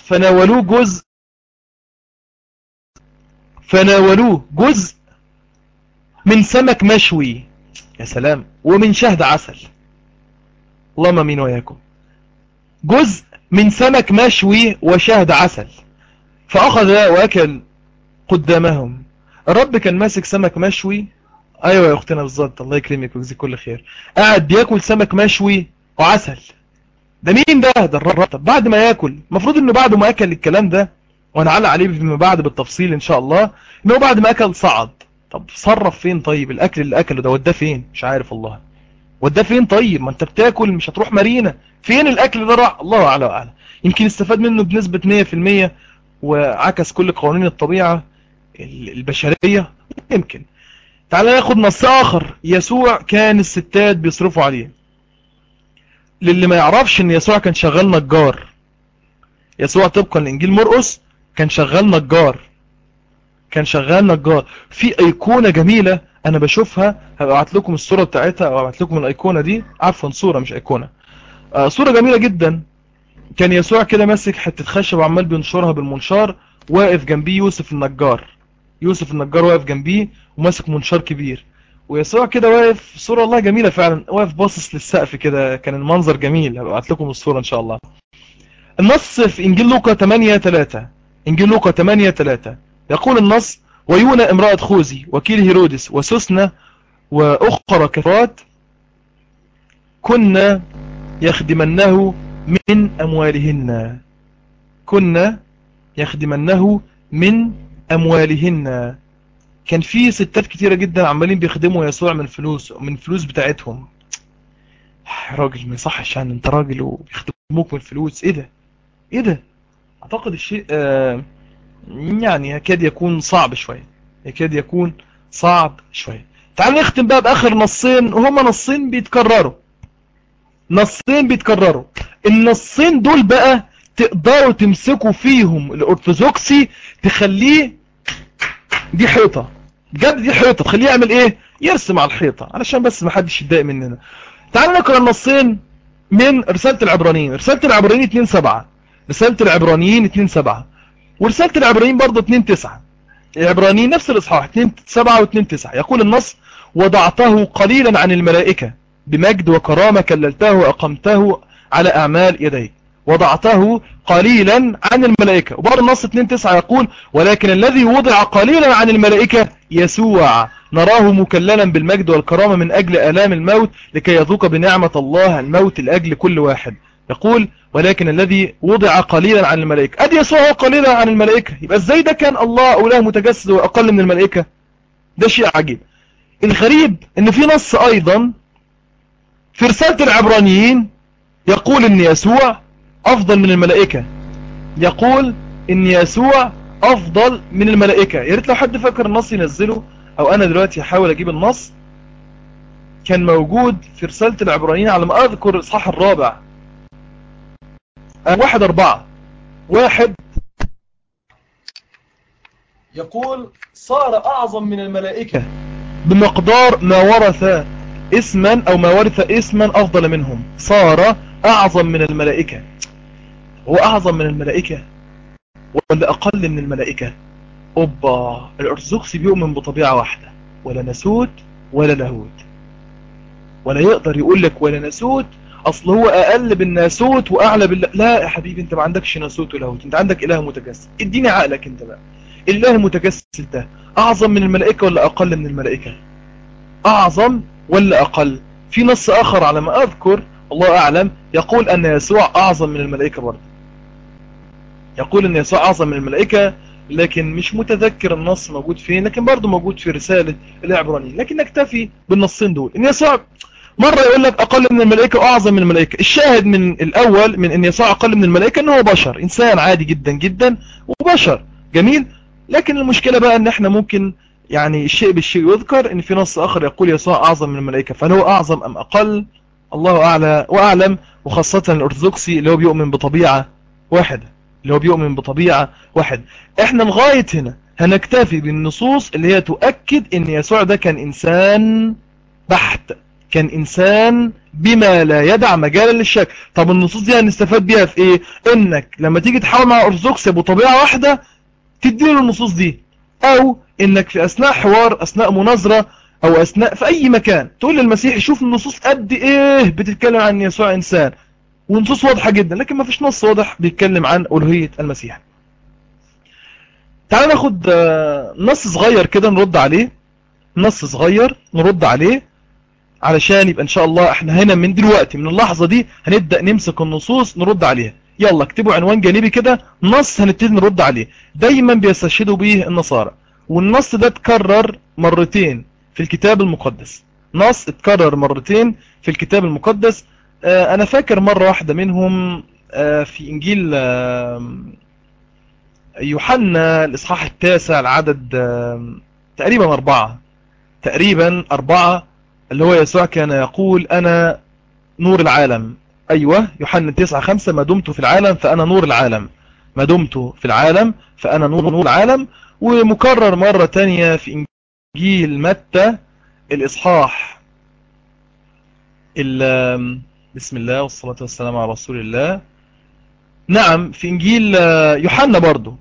فناولوه جزء من سمك مشوي، يا سلام، ومن شهد عسل. اللهم امين وياكم. جزء من سمك مشوي وشهد عسل، فأخذ وأكل قدامهم. الرب كان ماسك سمك مشوي. ايوه يا اختنا بالظبط، الله يكرمك ويجزيك كل خير. قاعد بياكل سمك مشوي وعسل. ده مين ده الرب. طب بعد ما ياكل، المفروض انه بعد ما اكل الكلام ده، وهنعلق عليه فيما بعد بالتفصيل ان شاء الله، انه بعد ما اكل صعد. طب صرف فين؟ طيب الاكل اللي اكله ده وداه فين؟ مش عارف والله. وداه فين؟ طيب ما انت بتاكل مش هتروح مارينا، فين الاكل ده راح؟ الله اعلى واعلم. يمكن استفاد منه بنسبة 100% وعكس كل قوانين الطبيعة البشرية، يمكن. تعال ناخد نص اخر. يسوع كان الستات بيصرفوا عليه. للي ما يعرفش ان يسوع كان شغال نجار. يسوع طبقا لانجيل مرقس كان شغال نجار. كان شغال نجار. في ايقونة جميلة انا بشوفها، هبعت لكم الصورة بتاعتها او هبعت لكم الايقونة دي، عفوا صورة مش ايقونة. صورة جميلة جدا. كان يسوع كده ماسك حتة خشب وعمال بينشرها بالمنشار، واقف جنبيه يوسف النجار. يوسف النجار واقف جنبيه وماسك منشار كبير، ويسوع كده واقف. صورة والله جميلة فعلا، واقف باصص للسقف كده. كان المنظر جميل. هبعت لكم الصورة ان شاء الله. النص في انجيل لوقا 8:3. انجيل لوقا 8:3 يقول النص: ويونا امرأة خوذي وكيل هيرودس وسوسنة واخرى كثيرات كنا يخدمنه من اموالهن. كنا يخدمنه من اموالهن. كان في ستات كتيرة جدا عمالين بيخدموا يسوع من فلوس بتاعتهم. يا راجل ما يصحش، يعني انت راجل وبيخدموك من فلوس؟ ايه ده؟ ايه ده؟ اعتقد الشيء يعني يكاد يكون صعب شوية. يكاد يكون صعب شوية. تعال نختم بقى باخر نصين، وهما نصين بيتكرروا. نصين بيتكرروا. النصين دول بقى تقدروا تمسكوا فيهم الارثوذكسي تخليه دي حيطة. بجد دي حيطة، تخليه يعمل ايه؟ يرسم على الحيطة، علشان بس ما حدش يتضايق مننا. تعالوا نقرأ النصين من رسالة العبرانيين. رسالة العبرانيين 2:7. رسالة العبرانيين 2:7 ورسالة العبرانيين برضه 2:9. العبرانيين نفس الإصحاح 2:7 و2:9. يقول النص: وضعته قليلا عن الملائكة بمجد وكرامة كللته وأقمته على أعمال يديك. وضعته قليلا عن الملائكة. وبعد النص 2:9 يقول: ولكن الذي وضع قليلا عن الملائكة يسوع نراه مكللا بالمجد والكرامة من أجل آلام الموت لكي يذوق بنعمة الله الموت لأجل كل واحد. يقول: ولكن الذي وضع قليلا عن الملائكة. أدي يسوع هو قليلا عن الملائكة، يبقى ازاي ده كان الله أو له متجسد وأقل من الملائكة؟ ده شيء عجيب. الغريب ان في نص ايضا في رسالة العبرانيين يقول ان يسوع افضل من الملائكة. يقول ان يسوع افضل من الملائكة. يا ريت لو حد فاكر النص ينزله، او انا دلوقتي احاول اجيب النص. كان موجود في رسالة العبرانيين على ما اذكر الاصحاح الرابع 1:4. واحد يقول: صار اعظم من الملائكة بمقدار ما ورث اسما او ما ورث اسما افضل منهم. صار اعظم من الملائكة. هو اعظم من الملائكة ولا اقل من الملائكة؟ اوبا. الارثوذكسي بيؤمن بطبيعة واحدة، ولا ناسوت ولا لاهوت. ولا يقدر يقول لك ولا ناسوت اصل هو اقل بالناسوت واعلى لا يا حبيبي، انت ما عندكش ناسوت ولاهوت، انت عندك اله متجسد. اديني عقلك انت بقى. الاله المتجسد ده اعظم من الملائكة ولا اقل من الملائكة؟ اعظم ولا اقل؟ في نص اخر على ما اذكر الله اعلم يقول ان يسوع اعظم من الملائكة برضه. يقول ان يسوع اعظم من الملائكة، لكن مش متذكر النص موجود فين، لكن برضه موجود في رسالة العبرانيين. لكن نكتفي بالنصين دول. ان يسوع مرة يقول لك اقل من الملائكة واعظم من الملائكة. الشاهد من الاول من ان يسوع اقل من الملائكة انه هو بشر، انسان عادي جدا جدا وبشر جميل. لكن المشكلة بقى ان احنا ممكن يعني الشيء بالشيء يذكر ان في نص اخر يقول يسوع اعظم من الملائكة، فهل هو اعظم ام اقل؟ الله اعلى واعلم. وخاصة الارثوذكسي اللي هو بيؤمن بطبيعة واحدة. اللي هو بيؤمن بطبيعة واحد. احنا لغاية هنا هنكتفي بالنصوص اللي هي تؤكد ان يسوع ده كان انسان بحت، كان انسان بما لا يدع مجالا للشك. طب النصوص دي هنستفاد بيها في ايه؟ انك لما تيجي تحاول مع ارثوذكس بطبيعة واحدة تديله النصوص دي، او انك في اثناء حوار، اثناء مناظرة، او اثناء في اي مكان تقول للمسيح شوف النصوص قد ايه بتتكلم عن يسوع انسان، ونصوص واضحة جدا، لكن ما فيش نص واضح بيتكلم عن ألوهية المسيح. تعال ناخد نص صغير كده نرد عليه، نص صغير نرد عليه، علشان يبقى ان شاء الله احنا هنا من دلوقتي من اللحظة دي هنبدأ نمسك النصوص نرد عليها. يلا اكتبوا عنوان جانبي كده، نص هنبتدي نرد عليه دايما بيستشهدوا به النصارى، والنص ده اتكرر مرتين في الكتاب المقدس، نص اتكرر مرتين في الكتاب المقدس. انا فاكر مرة واحدة منهم في انجيل يوحنا الاصحاح 9 العدد تقريبا 4، تقريبا 4، اللي هو يسوع كان يقول انا نور العالم. ايوه يوحنا 9:5 ما دمت في العالم فانا نور العالم، ما دمت في العالم فانا نور العالم. ومكرر مرة تانية في انجيل متى الاصحاح بسم الله والصلاة والسلام على رسول الله. نعم في انجيل يوحنا برضو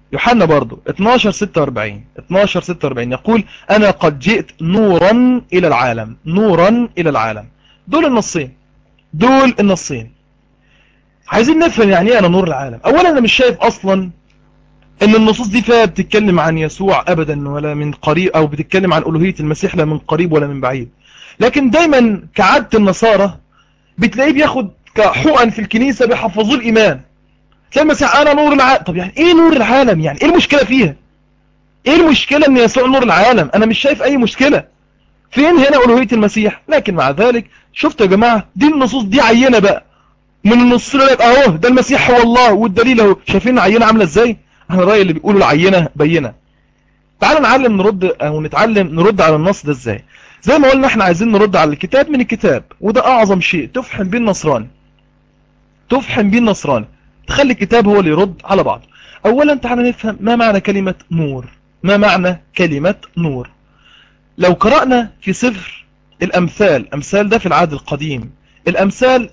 12:46 يقول انا قد جئت نورا الى العالم، نورا الى العالم. دول النصين عايزين نفهم يعني ايه انا نور العالم. اولا انا مش شايف اصلا ان النصوص دي فيها بتتكلم عن يسوع ابدا ولا من قريب، او بتتكلم عن الوهية المسيح لا من قريب ولا من بعيد. لكن دايما كعادة النصارى بتلاقيه بياخد كحقن في الكنيسة بيحفظوه الايمان. تلاقي المسيح انا نور العالم. طب يعني ايه نور العالم؟ يعني ايه المشكلة فيها؟ ايه المشكلة ان يسوع نور العالم؟ انا مش شايف اي مشكلة. فين هنا ألوهية المسيح؟ لكن مع ذلك شفتوا يا جماعة دي النصوص دي عينة بقى من النص لك اهو ده المسيح هو الله، والدليل اهو. شايفين العينة عاملة ازاي؟ انا رأيي اللي بيقولوا العينة بينة. تعالوا نعلم نرد او نتعلم نرد على النص ده ازاي. زي ما قلنا احنا عايزين نرد على الكتاب من الكتاب، وده اعظم شيء تفحم بيه النصراني، تفحم بيه النصراني، تخلي الكتاب هو اللي يرد على بعض. اولا تعالى نفهم ما معنى كلمة نور. ما معنى كلمة نور؟ لو قرأنا في سفر الامثال، امثال ده في العهد القديم، الامثال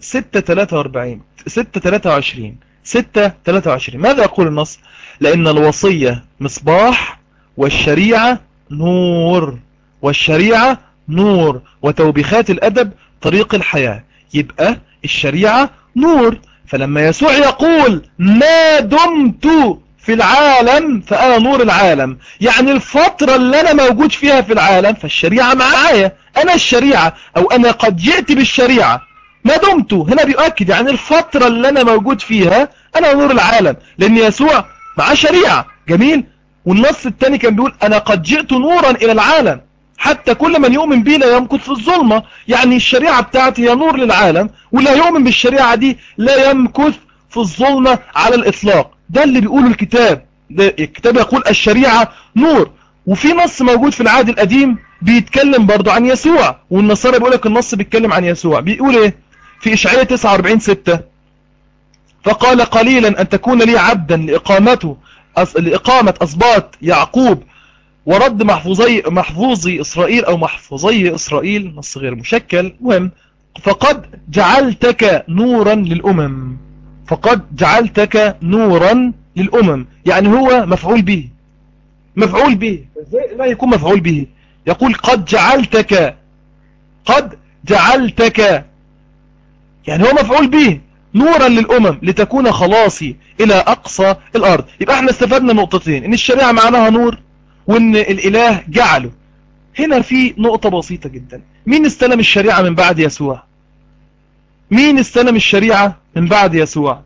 6:23 ماذا يقول النص؟ لان الوصية مصباح والشريعة نور، والشريعة نور وتوبيخات الادب طريق الحياة. يبقى الشريعة نور. فلما يسوع يقول ما دمت في العالم فأنا نور العالم، يعني الفترة اللي أنا موجود فيها في العالم فالشريعة معايا، أنا الشريعة، أو أنا قد جئت بالشريعة. ما دمت هنا بيؤكد يعني الفترة اللي أنا موجود فيها أنا نور العالم، لأن يسوع معاه شريعة. جميل. والنص الثاني كان بيقول أنا قد جئت نورا إلى العالم حتى كل من يؤمن بي لا يمكث في الظلمة. يعني الشريعة بتاعتي هي نور للعالم، ولا يؤمن بالشريعة دي لا يمكث في الظلمة على الإطلاق. ده اللي بيقوله الكتاب. ده الكتاب يقول الشريعة نور. وفي نص موجود في العهد القديم بيتكلم برضو عن يسوع، والنصارى بيقول لك النص بيتكلم عن يسوع. بيقول ايه في إشعياء 49:6؟ فقال قليلا أن تكون لي عبدا لإقامة أسباط يعقوب ورد محفوظي إسرائيل، أو محفوظي إسرائيل، نص غير مشكل مهم. فقد جعلتك نورا للأمم، فقد جعلتك نورا للأمم، يعني هو مفعول به. مفعول به ازاي لا يكون مفعول به؟ يقول قد جعلتك، قد جعلتك، يعني هو مفعول به نورا للأمم لتكون خلاصي إلى أقصى الأرض. يبقى احنا استفدنا نقطتين، ان الشريعة معناها نور، وان الإله جعله. هنا في نقطة بسيطة جدا، مين استلم الشريعة من بعد يسوع؟ مين استلم الشريعة من بعد يسوع؟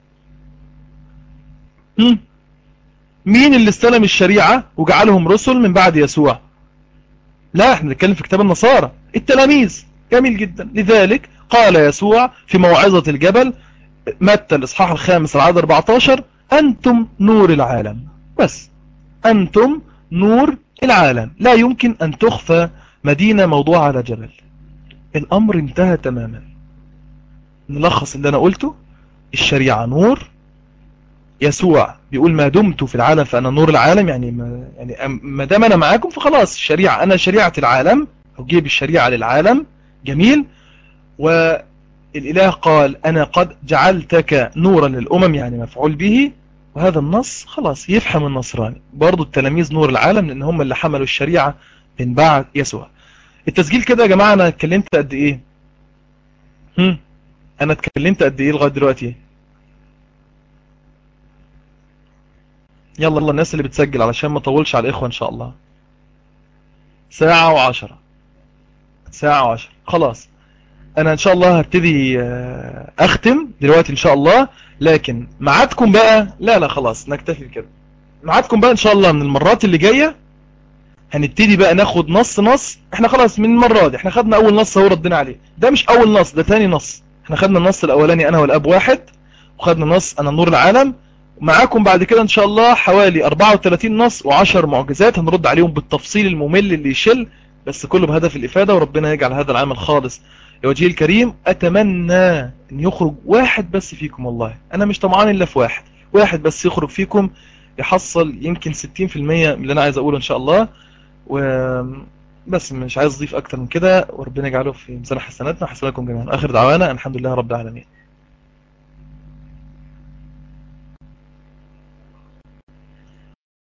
مين اللي استلم الشريعة وجعلهم رسل من بعد يسوع؟ لا احنا نتكلم في كتاب النصارى، التلاميذ. جميل جدا. لذلك قال يسوع في موعظة الجبل متى الإصحاح 5 العدد 14 أنتم نور العالم. بس أنتم نور العالم، لا يمكن أن تخفى مدينة موضوعة على جبل. الأمر انتهى تماما. نلخص اللي أنا قلته، الشريعة نور، يسوع بيقول ما دمت في العالم فأنا نور العالم، يعني ما دام أنا معاكم فخلاص الشريعة، أنا شريعة العالم، أجيب الشريعة للعالم. جميل. والإله قال أنا قد جعلتك نورا للأمم، يعني مفعول به. وهذا النص خلاص يفهم النصراني برضو التلاميذ نور العالم، لأن هم اللي حملوا الشريعة من بعد يسوع. التسجيل كده يا جماعة، أنا اتكلمت قد إيه؟ أنا اتكلمت قد إيه لغاية دلوقتي؟ يلا الناس اللي بتسجل علشان ما اطولش على الإخوة إن شاء الله. ساعة وعشرة. ساعة وعشرة خلاص. أنا إن شاء الله هبتدي أختم دلوقتي إن شاء الله. لكن معادكم بقى، لا خلاص نكتفي كده. معادكم بقى إن شاء الله من المرات اللي جاية هنبتدي بقى ناخد نص. احنا خلاص من المرة دي احنا خدنا أول نص هو ردنا عليه، ده مش أول نص، ده تاني نص. احنا خدنا النص الأولاني أنا والأب واحد، وخدنا نص أنا نور العالم. معاكم بعد كده إن شاء الله حوالي 34 نص و10 معجزات هنرد عليهم بالتفصيل الممل اللي يشل، بس كله بهدف الإفادة، وربنا يجعل هذا العمل خالص لوجهه الكريم. أتمنى أن يخرج واحد بس فيكم، والله أنا مش طمعان إلا في واحد بس يخرج فيكم يحصل يمكن 60% من اللي أنا عايز أقوله إن شاء الله. وبس مش عايز أضيف أكتر من كده، وربنا يجعله في ميزان حسناتنا وحسناتكم جميعا. آخر دعوانا الحمد لله رب العالمين.